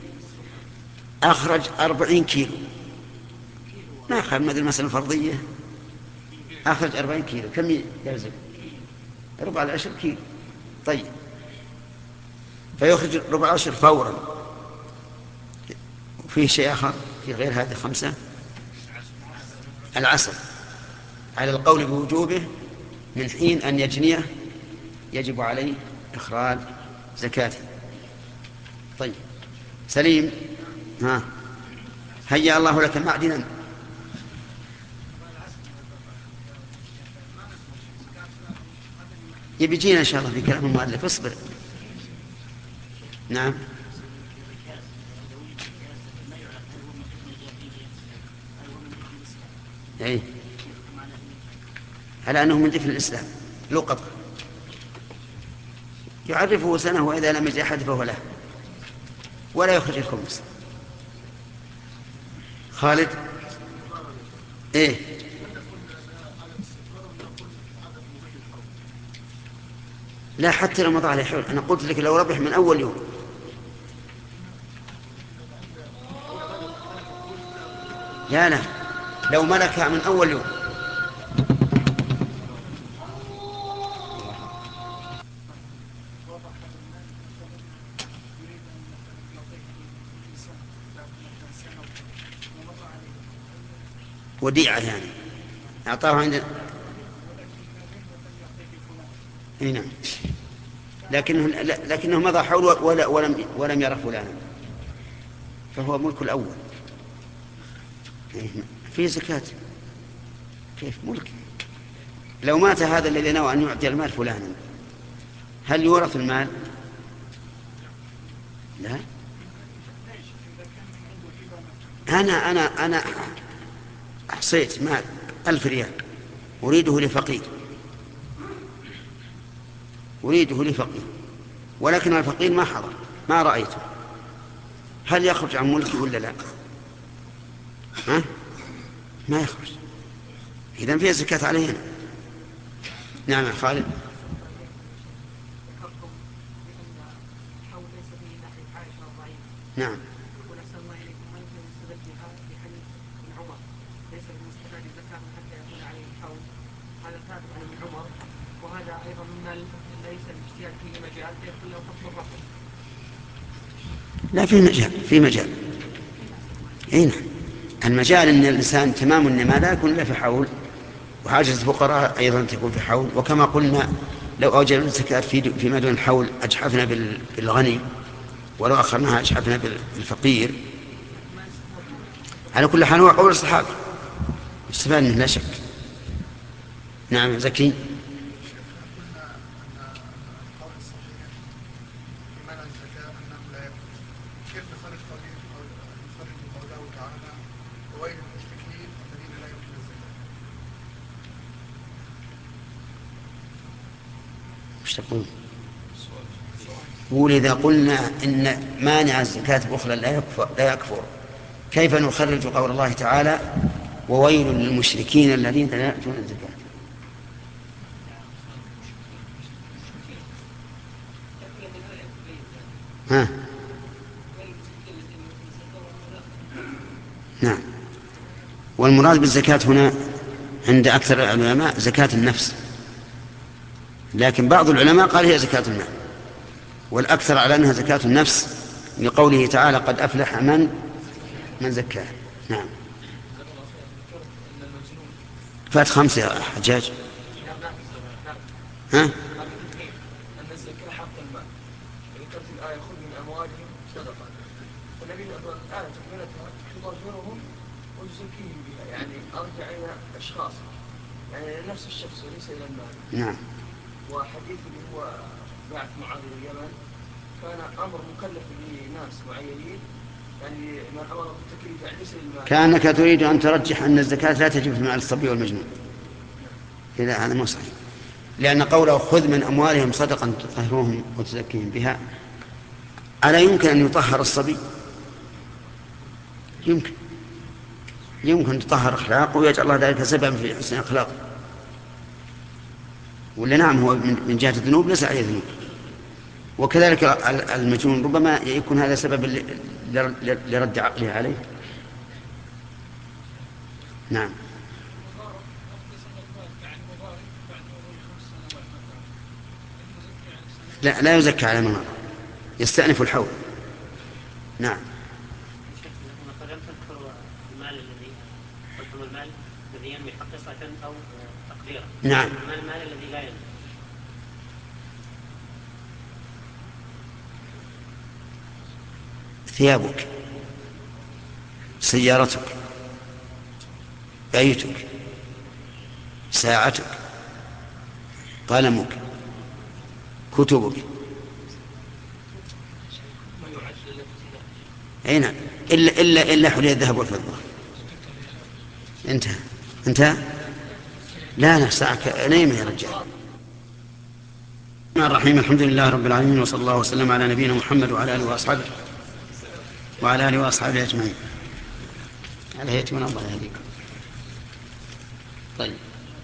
أخرج أربعين كيلو، ما أخرج مثل المسألة الفرضية، أخرج أربعين كيلو، كم يلزم؟ ربع العشر كيلو. طيب فيخرج ربع العشر فورا. وفيه شيء آخر في غير هذه خمسة: العسل على القول بوجوبه من حين أن يجنيه يجب عليه إخراج زكاته. طيب سليم، ها هيا الله لك معدنا. يبيجينا إن شاء الله في كلام المؤلف، اصبر. نعم. أي على أنه من دفن الإسلام له قدر يعرفه سنة، وإذا لم يجد أحد فهو له، ولا يخرج الخمس. خالد. إيه لا، حتى لو مضى عليه حول. أنا قلت لك لو ربح من أول يوم. لا لا، لو ملكها من أول يوم. وديعة يعني أعطاه عند هنا، لكنه لكنه مضى حول ولا ولم ولم يرى فلانا، فهو ملك الأول في زكاة. كيف ملك؟ لو مات هذا الذي نوى أن يعطي المال فلانا، هل يورث المال؟ لا. أنا أنا أنا أحصيت مال ألف ريال أريده لفقير، أريده لفقير، ولكن الفقير ما حضر، ما رأيته، هل يخرج عن ملكه ولا لا؟ ها؟ ما يخرج. إذن فيها زكاة علينا. نعم يا خالد. نعم. وهذا أيضا مما ليس الاجتهاد فيه مجال فيكون له حكم الرفض. لا، في مجال، في مجال. أين المجال؟ أن الإنسان تمام النماء لا يكون إلا في حول، وحاجة الفقراء أيضا تكون في حول. وكما قلنا لو أوجبنا الزكاة في فيما دون الحول أجحفنا بالغني، ولو أخرناها أجحفنا بالفقير. على كل حال هو قول الصحابة استفاد منه لا شك. نعم زكي. تقول قول إذا قلنا إن مانع الزكاة بأخرى لا يكفر, لا يكفر كيف نخرج قول الله تعالى وويل للمشركين الذين لا يأتون الزكاة؟ ها نعم. والمراد بالزكاة هنا عند أكثر العلماء زكاة النفس، لكن بعض العلماء قال هي زكاة المال، والأكثر على أنها زكاة النفس لقوله تعالى قد أفلح من من زكاه. نعم. فات خمسة يا حجاج. ها؟ أن الزكاة حق المال، ذكرت الآية خذ من أموالهم صدقة، والذين الآية تكملتها تطهرهم وتزكيهم بها، يعني أرجع إلى أشخاص، يعني نفس الشخص وليس إلى المال. نعم. وحديث اللي هو بعث معاذ اليمن كان أمر مكلف لناس معينين، يعني ما أمر بالتكليف يعني ليس للمال. كأنك تريد أن ترجح أن الزكاة لا تجب في مال الصبي والمجنون. إذا هذا مو صحيح، لأن قوله خذ من أموالهم صدقا تطهرهم وتزكيهم بها، ألا يمكن أن يطهر الصبي؟ يمكن يمكن تطهر أخلاقه ويجعل الله ذلك سببا في حسن أخلاقه، ولا نعم هو من جهة الذنوب ليس عليه ذنوب. وكذلك المجنون ربما يكون هذا سبب لرد عقله عليه. نعم. لا لا يزكى على من مضى، يستأنف الحول. نعم. مثلا تذكر المال الذي قلتم المال الذي ينمي حقيقة أو تقديرا. نعم. ما المال الذي لا ينمي؟ ثيابك، سيارتك، بيتك، ساعتك، قلمك، كتبك. أي نعم، إلا إلا إلا حلي الذهب والفضة. انتهى انتهى. لا لا ساعك نايم يا رجال. الرحمن الرحيم. الحمد لله رب العالمين، وصلى الله وسلم على نبينا محمد وعلى آله وأصحابه وعلى آله وأصحابه أجمعين. على يتمنى الله يهديكم. طيب.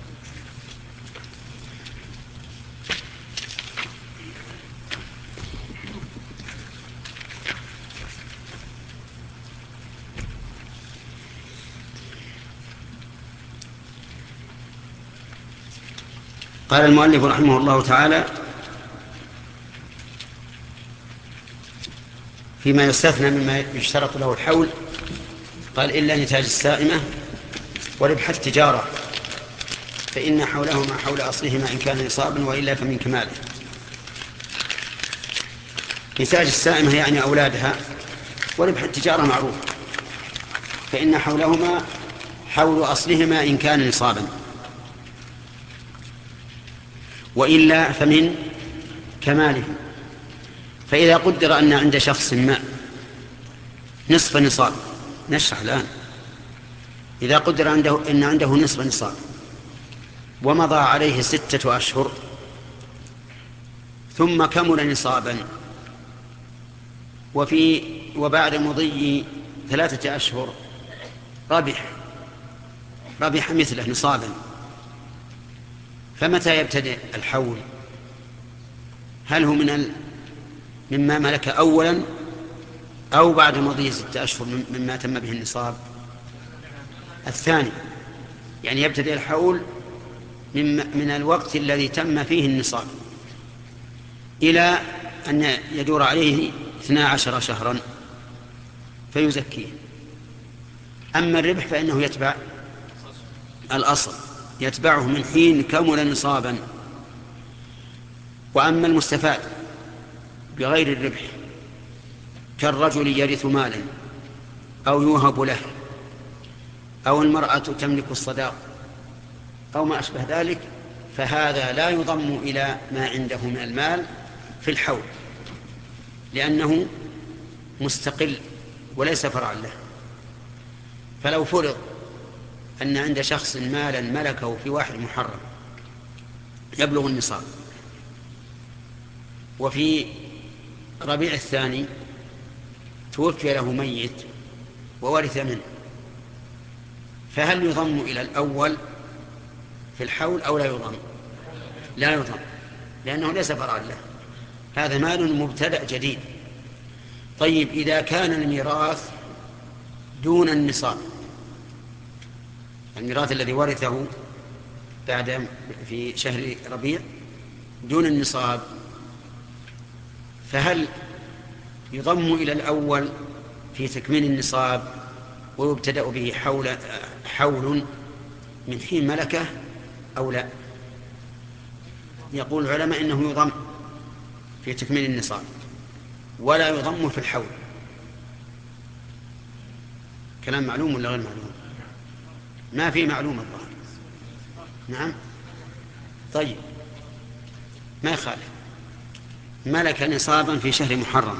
قال المؤلف رحمه الله تعالى فيما يستثنى مما يشترط له الحول، قال إلا نتاج السائمة وربح التجارة فإن حولهما حول أصلهما إن كان نصابا وإلا فمن كماله. نتاج السائمة يعني أولادها، وربح التجارة معروف، فإن حولهما حول أصلهما إن كان نصابا وإلا فمن كماله. فإذا قدر أن عند شخص ما نصف نصاب، نشرح الآن، إذا قدر عنده أن عنده نصف نصاب ومضى عليه ستة أشهر ثم كمل نصابا، وفي وبعد مضي ثلاثة أشهر ربح ربح مثله نصابا، فمتى يبتدئ الحول؟ هل هو من ال... مما ملك أولا أو بعد مضي ستة أشهر مما تم به النصاب؟ الثاني، يعني يبتدئ الحول من, من الوقت الذي تم فيه النصاب إلى أن يدور عليه اثنا عشر شهرا فيزكيه. أما الربح فإنه يتبع الأصل، يتبعه من حين كمل نصابا. وأما المستفاد بغير الربح كالرجل يرث مالا أو يوهب له أو المرأة تملك الصداق أو ما أشبه ذلك، فهذا لا يضم إلى ما عنده من المال في الحول، لأنه مستقل وليس فرعا له. فلو فرض أن عند شخص مالا ملكه في واحد محرم يبلغ النصاب، وفي ربيع الثاني توفي له ميت وورث منه، فهل يضم إلى الأول في الحول أو لا يضم؟ لا يضم، لأنه ليس فرعا له، هذا مال مبتدأ جديد. طيب إذا كان الميراث دون النصاب، الميراث الذي ورثه بعد في شهر ربيع دون النصاب، فهل يضم إلى الأول في تكميل النصاب ويبتدأ به حول, حول من حين ملكه أو لا؟ يقول العلماء إنه يضم في تكميل النصاب ولا يضم في الحول. كلام معلوم ولا غير معلوم؟ ما في معلومة الظاهر. نعم طيب ما يخالف. ملك نصابا في شهر محرم،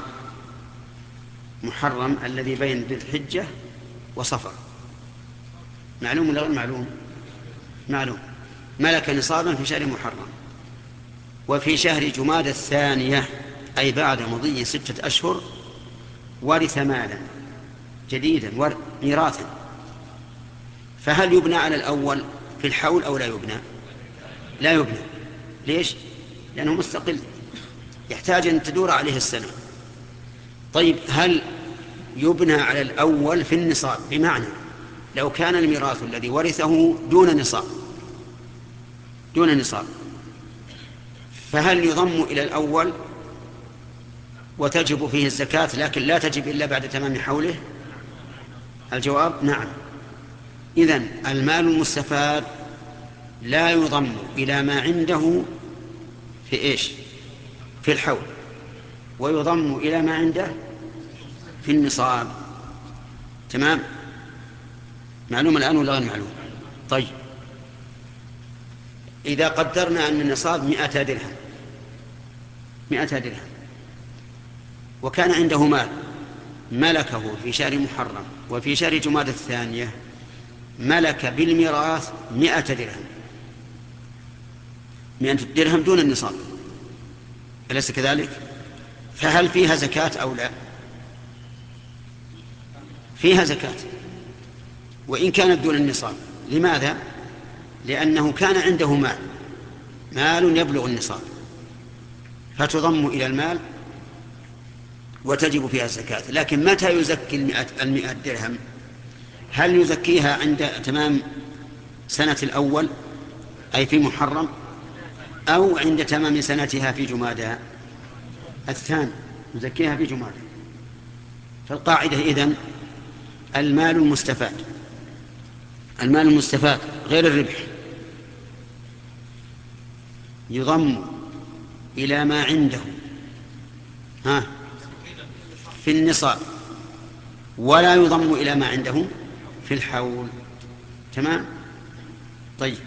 محرم الذي بين ذي الحجة وصفر، معلوم ولا غير معلوم؟ معلوم. ملك نصابا في شهر محرم، وفي شهر جمادى الثانية أي بعد مضي ستة أشهر ورث مالا جديدا ميراثا، فهل يبنى على الأول في الحول أو لا يبنى؟ لا يبنى. ليش؟ لأنه مستقل يحتاج أن تدور عليه السنة. طيب هل يبنى على الأول في النصاب؟ بمعنى لو كان الميراث الذي ورثه دون نصاب دون نصاب فهل يضم إلى الأول وتجب فيه الزكاة لكن لا تجب إلا بعد تمام حوله؟ الجواب نعم. إذن المال المستفاد لا يضم إلى ما عنده في إيش؟ في الحول، ويضم إلى ما عنده في النصاب. تمام؟ معلوم الآن ولا غير معلوم؟ طيب إذا قدرنا أن النصاب مئة درهم مئة درهم وكان عنده مال ملكه في شهر محرم وفي شهر جمادى الثانية ملك بالميراث مئة درهم، مئة درهم دون النصاب، أليس كذلك؟ فهل فيها زكاة أو لا؟ فيها زكاة وإن كانت دون النصاب. لماذا؟ لأنه كان عنده مال مال يبلغ النصاب، فتضم إلى المال وتجب فيها الزكاة. لكن متى يزكي المئة, المئة درهم؟ هل يزكيها عند تمام سنة الأول أي في محرم، أو عند تمام سنتها في جمادى الثاني؟ يزكيها في جمادى. فالقاعدة إذن المال المستفاد المال المستفاد غير الربح يضم إلى ما عنده ها في النصاب ولا يضم إلى ما عنده في الحول. تمام؟ طيب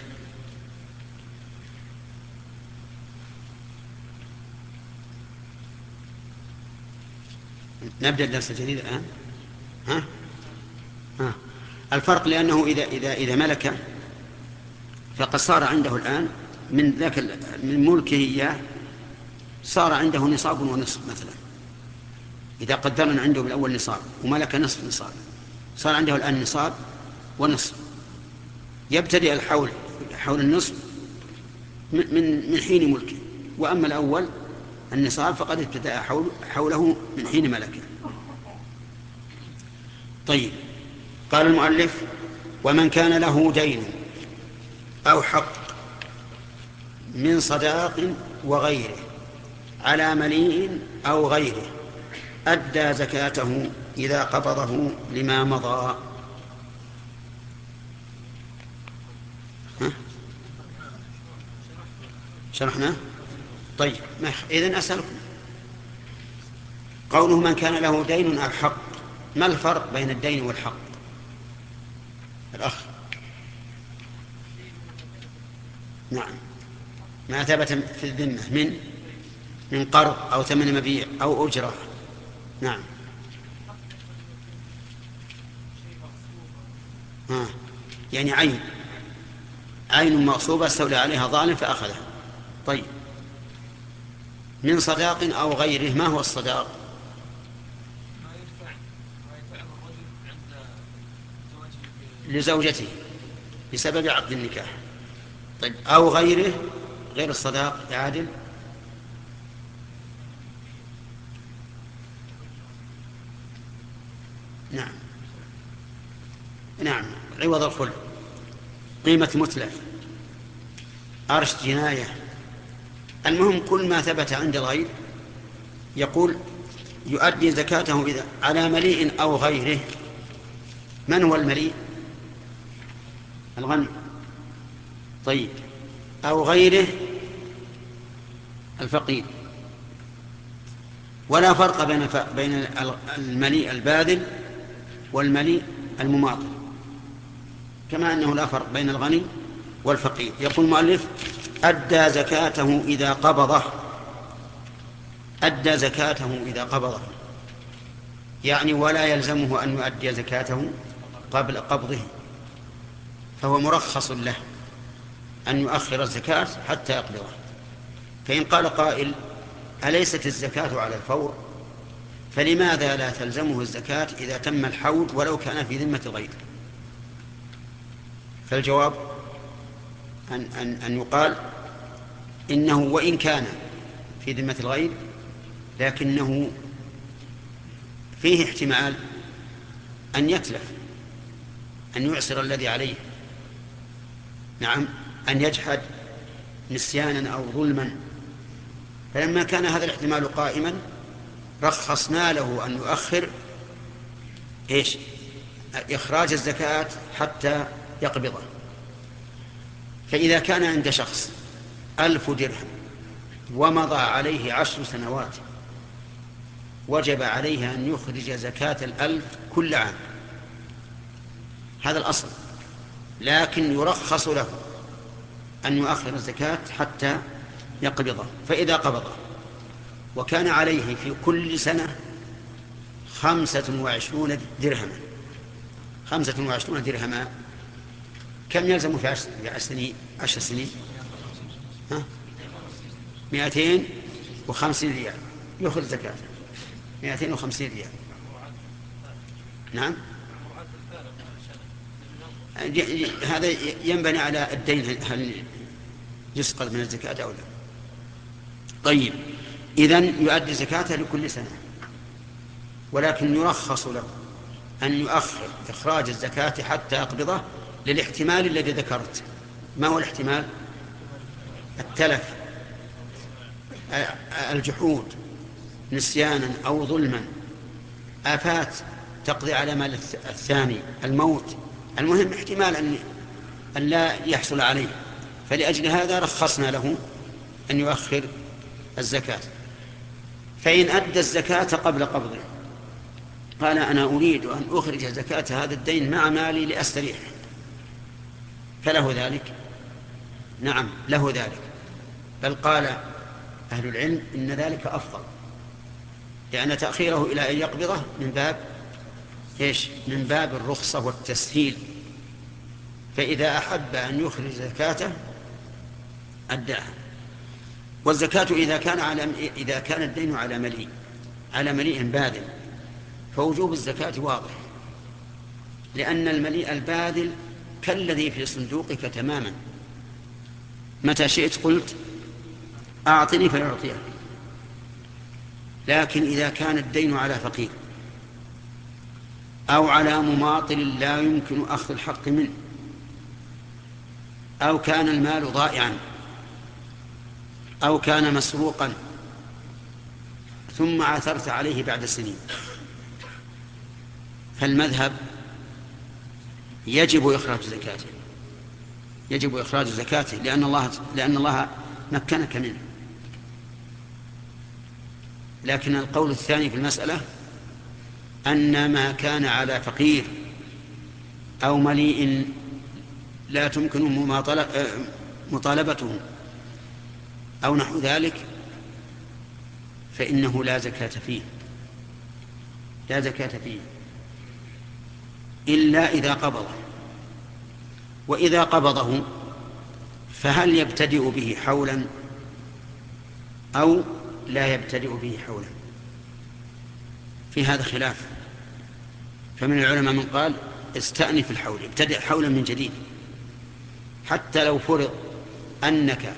نبدأ الدرس الجديد الآن. ها؟ ها؟ الفرق لأنه إذا إذا إذا ملك فقد صار عنده الآن من ذاك من ملكه إياه صار عنده نصاب ونصف مثلا. إذا قدرنا عنده بالأول نصاب وملك نصف نصاب صار عنده الآن نصاب ونصف. يبتدئ الحول حول النصف من من حين ملكه، وأما الأول النصاب فقد ابتدأ حول حوله من حين ملكه. طيب قال المؤلف: ومن كان له دين أو حق من صداق وغيره على مليء أو غيره أدى زكاته إذا قبضه لما مضى. ها؟ شرحنا؟ طيب إذن أسألكم، قوله من كان له دين أو حق، ما الفرق بين الدين والحق؟ الأخ. نعم ما ثبت في الذمة من من قرض أو ثمن مبيع أو أجرة. نعم. ها. يعني عين عين مغصوبة استولى عليها ظالم فأخذها. طيب، من صداق أو غيره. ما هو الصداق؟ ما يدفع ما يدفعه الرجل عند زواجه لزوجته بسبب عقد النكاح. طيب، أو غيره، غير الصداق يا عادل. نعم نعم عوض الخلع، قيمة متلف، أرش جناية. المهم كل ما ثبت عند الغير يقول يؤدي زكاته إذا على مليء أو غيره. من هو المليء؟ الغني. طيب، أو غيره الفقير. ولا فرق بين بين المليء الباذل والمليء المماطل، كما أنه لا فرق بين الغني والفقير. يقول المؤلف أدى زكاته إذا قبضه. أدى زكاته إذا قبضه، يعني ولا يلزمه أن يؤدي زكاته قبل قبضه، فهو مرخص له أن يؤخر الزكاة حتى يقبضه. فإن قال قائل أليست الزكاة على الفور، فلماذا لا تلزمه الزكاة إذا تم الحول ولو كان في ذمة الغير؟ فالجواب أن, أن, أن يقال إنه وإن كان في ذمة الغير لكنه فيه احتمال أن يتلف، أن يعسر الذي عليه. نعم، أن يجحد نسيانا أو ظلما. فلما كان هذا الاحتمال قائما رخصنا له أن يؤخر إيش؟ إخراج الزكاة حتى يقبضه. فإذا كان عند شخص ألف درهم ومضى عليه عشر سنوات وجب عليه أن يخرج زكاة الألف كل عام، هذا الأصل، لكن يرخص له أن يؤخر الزكاة حتى يقبضه. فإذا قبضه وكان عليه في كل سنة خمسة وعشرون درهما خمسة وعشرون درهما كم يلزم في عشر, في عشر سنين عشر سنين ها؟ مئتين وخمسين ريال يخرج زكاة مئتين وخمسين ريال. نعم، هذا ينبني على الدين، هل يسقط من الزكاة أو لا. طيب، إذن يؤدي زكاته لكل سنة، ولكن يرخص له أن يؤخر إخراج الزكاة حتى يقبضه للاحتمال الذي ذكرت. ما هو الاحتمال؟ التلف، الجحود، نسيانا أو ظلما، آفات تقضي على مال الثاني، الموت. المهم احتمال أن أن لا يحصل عليه، فلأجل هذا رخصنا له أن يؤخر الزكاة. فإن أدى الزكاة قبل قبضه قال أنا أريد أن أخرج زكاة هذا الدين مع مالي لأستريح، فله ذلك. نعم، له ذلك، بل قال أهل العلم إن ذلك أفضل، لأن تأخيره إلى أن يقبضه من باب إيش؟ من باب الرخصة والتسهيل. فإذا أحب أن يخرج زكاته أداها. والزكاة إذا كان على إذا كان الدين على مليء على مليء باذل فوجوب الزكاة واضح، لأن المليء الباذل كالذي في صندوقك تماما، متى شئت قلت أعطني فيعطيك. لكن إذا كان الدين على فقير أو على مماطل لا يمكن أخذ الحق منه، أو كان المال ضائعا، أو كان مسروقا ثم عثرت عليه بعد سنين، فالمذهب يجب إخراج زكاته يجب إخراج زكاته لأن الله لأن الله مكنك منه. لكن القول الثاني في المسألة أن ما كان على فقير أو مليء لا تمكن مطالبته أو نحو ذلك فإنه لا زكاة فيه، لا زكاة فيه إلا إذا قبضه. وإذا قبضه فهل يبتدئ به حولا أو لا يبتدئ به حولا؟ في هذا خلاف. فمن العلماء من قال استأنف الحول، ابتدئ حولا من جديد، حتى لو فرض أنك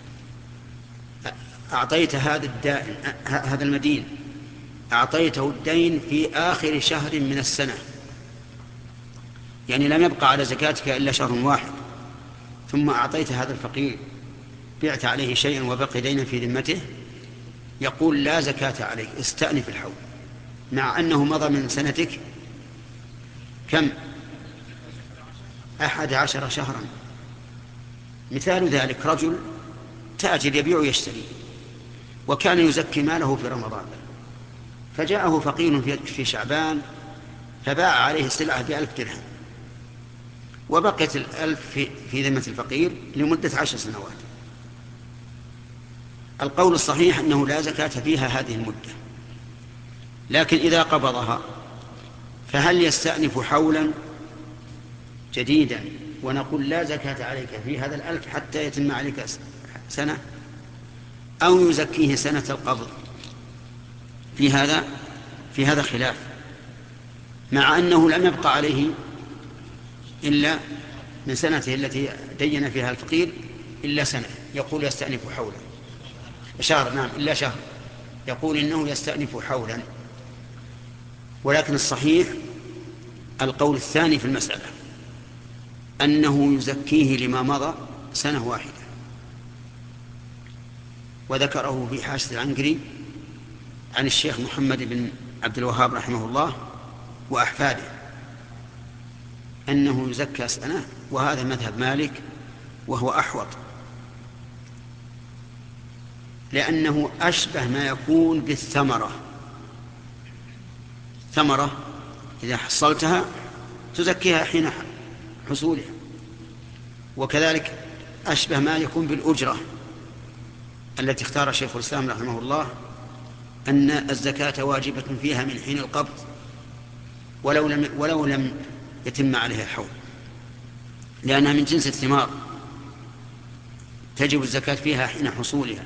أعطيت هذا الدائن هذا المدين أعطيته الدين في آخر شهر من السنة، يعني لم يبقى على زكاتك إلا شهر واحد، ثم أعطيت هذا الفقير بعت عليه شيئا وبقي دينا في ذمته، يقول لا زكاة عليك، استأنف الحول، مع أنه مضى من سنتك كم؟ أحد عشر شهرا. مثال ذلك رجل تاجر يبيع ويشتري وكان يزكي ماله في رمضان، فجاءه فقير في شعبان فباع عليه السلعة بألف درهم، وبقيت الألف في, في ذمة الفقير لمدة عشر سنوات. القول الصحيح أنه لا زكاة فيها هذه المدة، لكن إذا قبضها فهل يستأنف حولا جديدا ونقول لا زكاة عليك في هذا الألف حتى يتم عليك سنة، أو يزكيه سنة القبض؟ في هذا في هذا خلاف، مع أنه لم يبقى عليه إلا من سنته التي دين فيها الفقير إلا سنة، يقول يستأنف حولا شهر، نعم إلا شهر، يقول إنه يستأنف حولا. ولكن الصحيح القول الثاني في المسألة، أنه يزكيه لما مضى سنة واحدة، وذكره في حاشية العنقري عن الشيخ محمد بن عبد الوهاب رحمه الله وأحفاده أنه يزكى سنة، وهذا مذهب مالك وهو أحوط، لأنه أشبه ما يكون بالثمرة. ثمرة إذا حصلتها تزكيها حين حصولها، وكذلك أشبه ما يكون بالأجرة التي اختار شيخ الإسلام رحمه الله أن الزكاة واجبة فيها من حين القبض ولو لم, ولو لم يتم عليها الحول، لأنها من جنس الثمار تجب الزكاة فيها حين حصولها.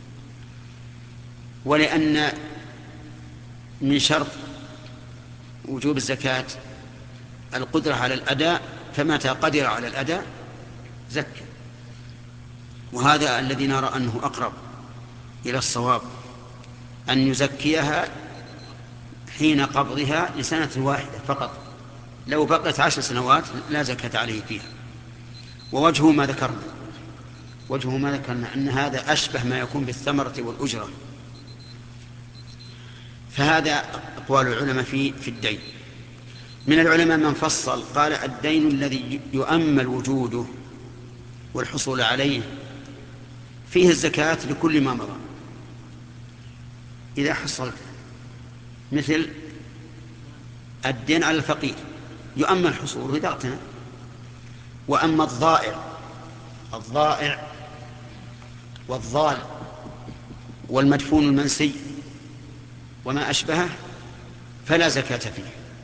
ولأن من شرط وجوب الزكاة القدرة على الأداء، فمتى قدر على الأداء زكى، وهذا الذي نرى أنه أقرب إلى الصواب، أن يزكيها حين قبضها لسنة واحدة فقط، لو بقت عشر سنوات لا زكاة عليه فيها. ووجهه ما ذكرنا وجهه ما ذكرنا أن هذا أشبه ما يكون بالثمرة والأجرة. فهذا أقوال العلماء في في الدين. من العلماء من فصل قال الدين الذي يؤمل وجوده والحصول عليه فيه الزكاة لكل ما مضى إذا حصلت، مثل الدين على الفقير يؤمل حصوله إذا اغتنى. وأما الضائع الضائع والضال والمدفون المنسي وما أشبهه فلا زكاة فيه،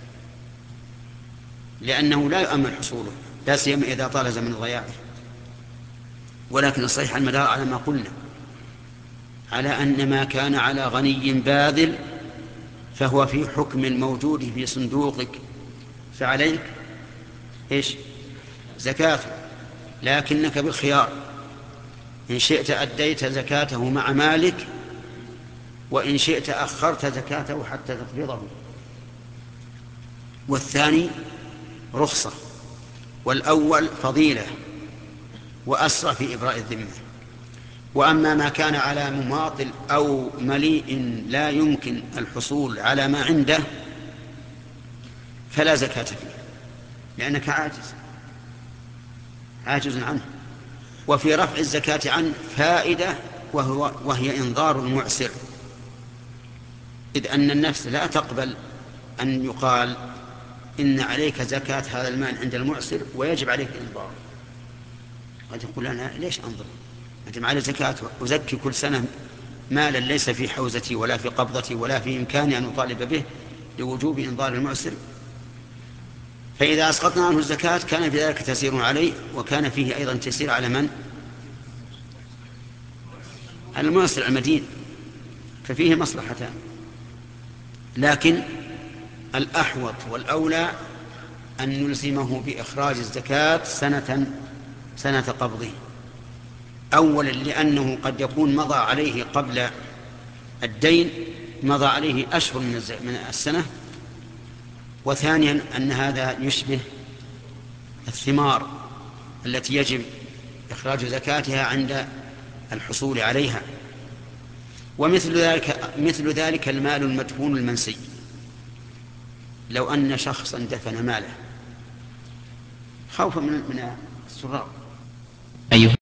لأنه لا يؤمل حصوله، لا سيما إذا طال زمن ضياعه. ولكن الصحيح المدار على ما قلنا، على أن ما كان على غني باذل فهو في حكم الموجود في صندوقك، فعليك إيش؟ زكاته، لكنك بالخيار، إن شئت أديت زكاته مع مالك، وإن شئت أخرت زكاته حتى تقبضه. والثاني رخصة، والأول فضيلة وأسرع في إبراء الذمة. وأما ما كان على مماطل أو مليء لا يمكن الحصول على ما عنده فلا زكاة فيه، لأنك عاجز عاجز عنه. وفي رفع الزكاة عنه فائدة، وهو وهي إنظار المعسر، إذ أن النفس لا تقبل أن يقال إن عليك زكاة هذا المال عند المعسر ويجب عليك إنظار. قد يقول أنا ليش أنظر؟ أجمع عليه زكاة أزكي كل سنة مالا ليس في حوزتي ولا في قبضتي ولا في إمكاني أن أطالب به لوجوب إنظار المعسر، فإذا أسقطنا عنه الزكاة كان في ذلك تسير عليه، وكان فيه أيضا تسير على من؟ على المعسر المدين، ففيه مصلحتان. لكن الأحوط والأولى أن نلزمه بإخراج الزكاة سنة سنة قبضه، أولا لأنه قد يكون مضى عليه قبل الدين مضى عليه أشهر من السنة، وثانيا أن هذا يشبه الثمار التي يجب إخراج زكاتها عند الحصول عليها. ومثل ذلك مثل ذلك المال المدفون المنسي، لو أن شخصا دفن ماله خوفا من من السراق. أيها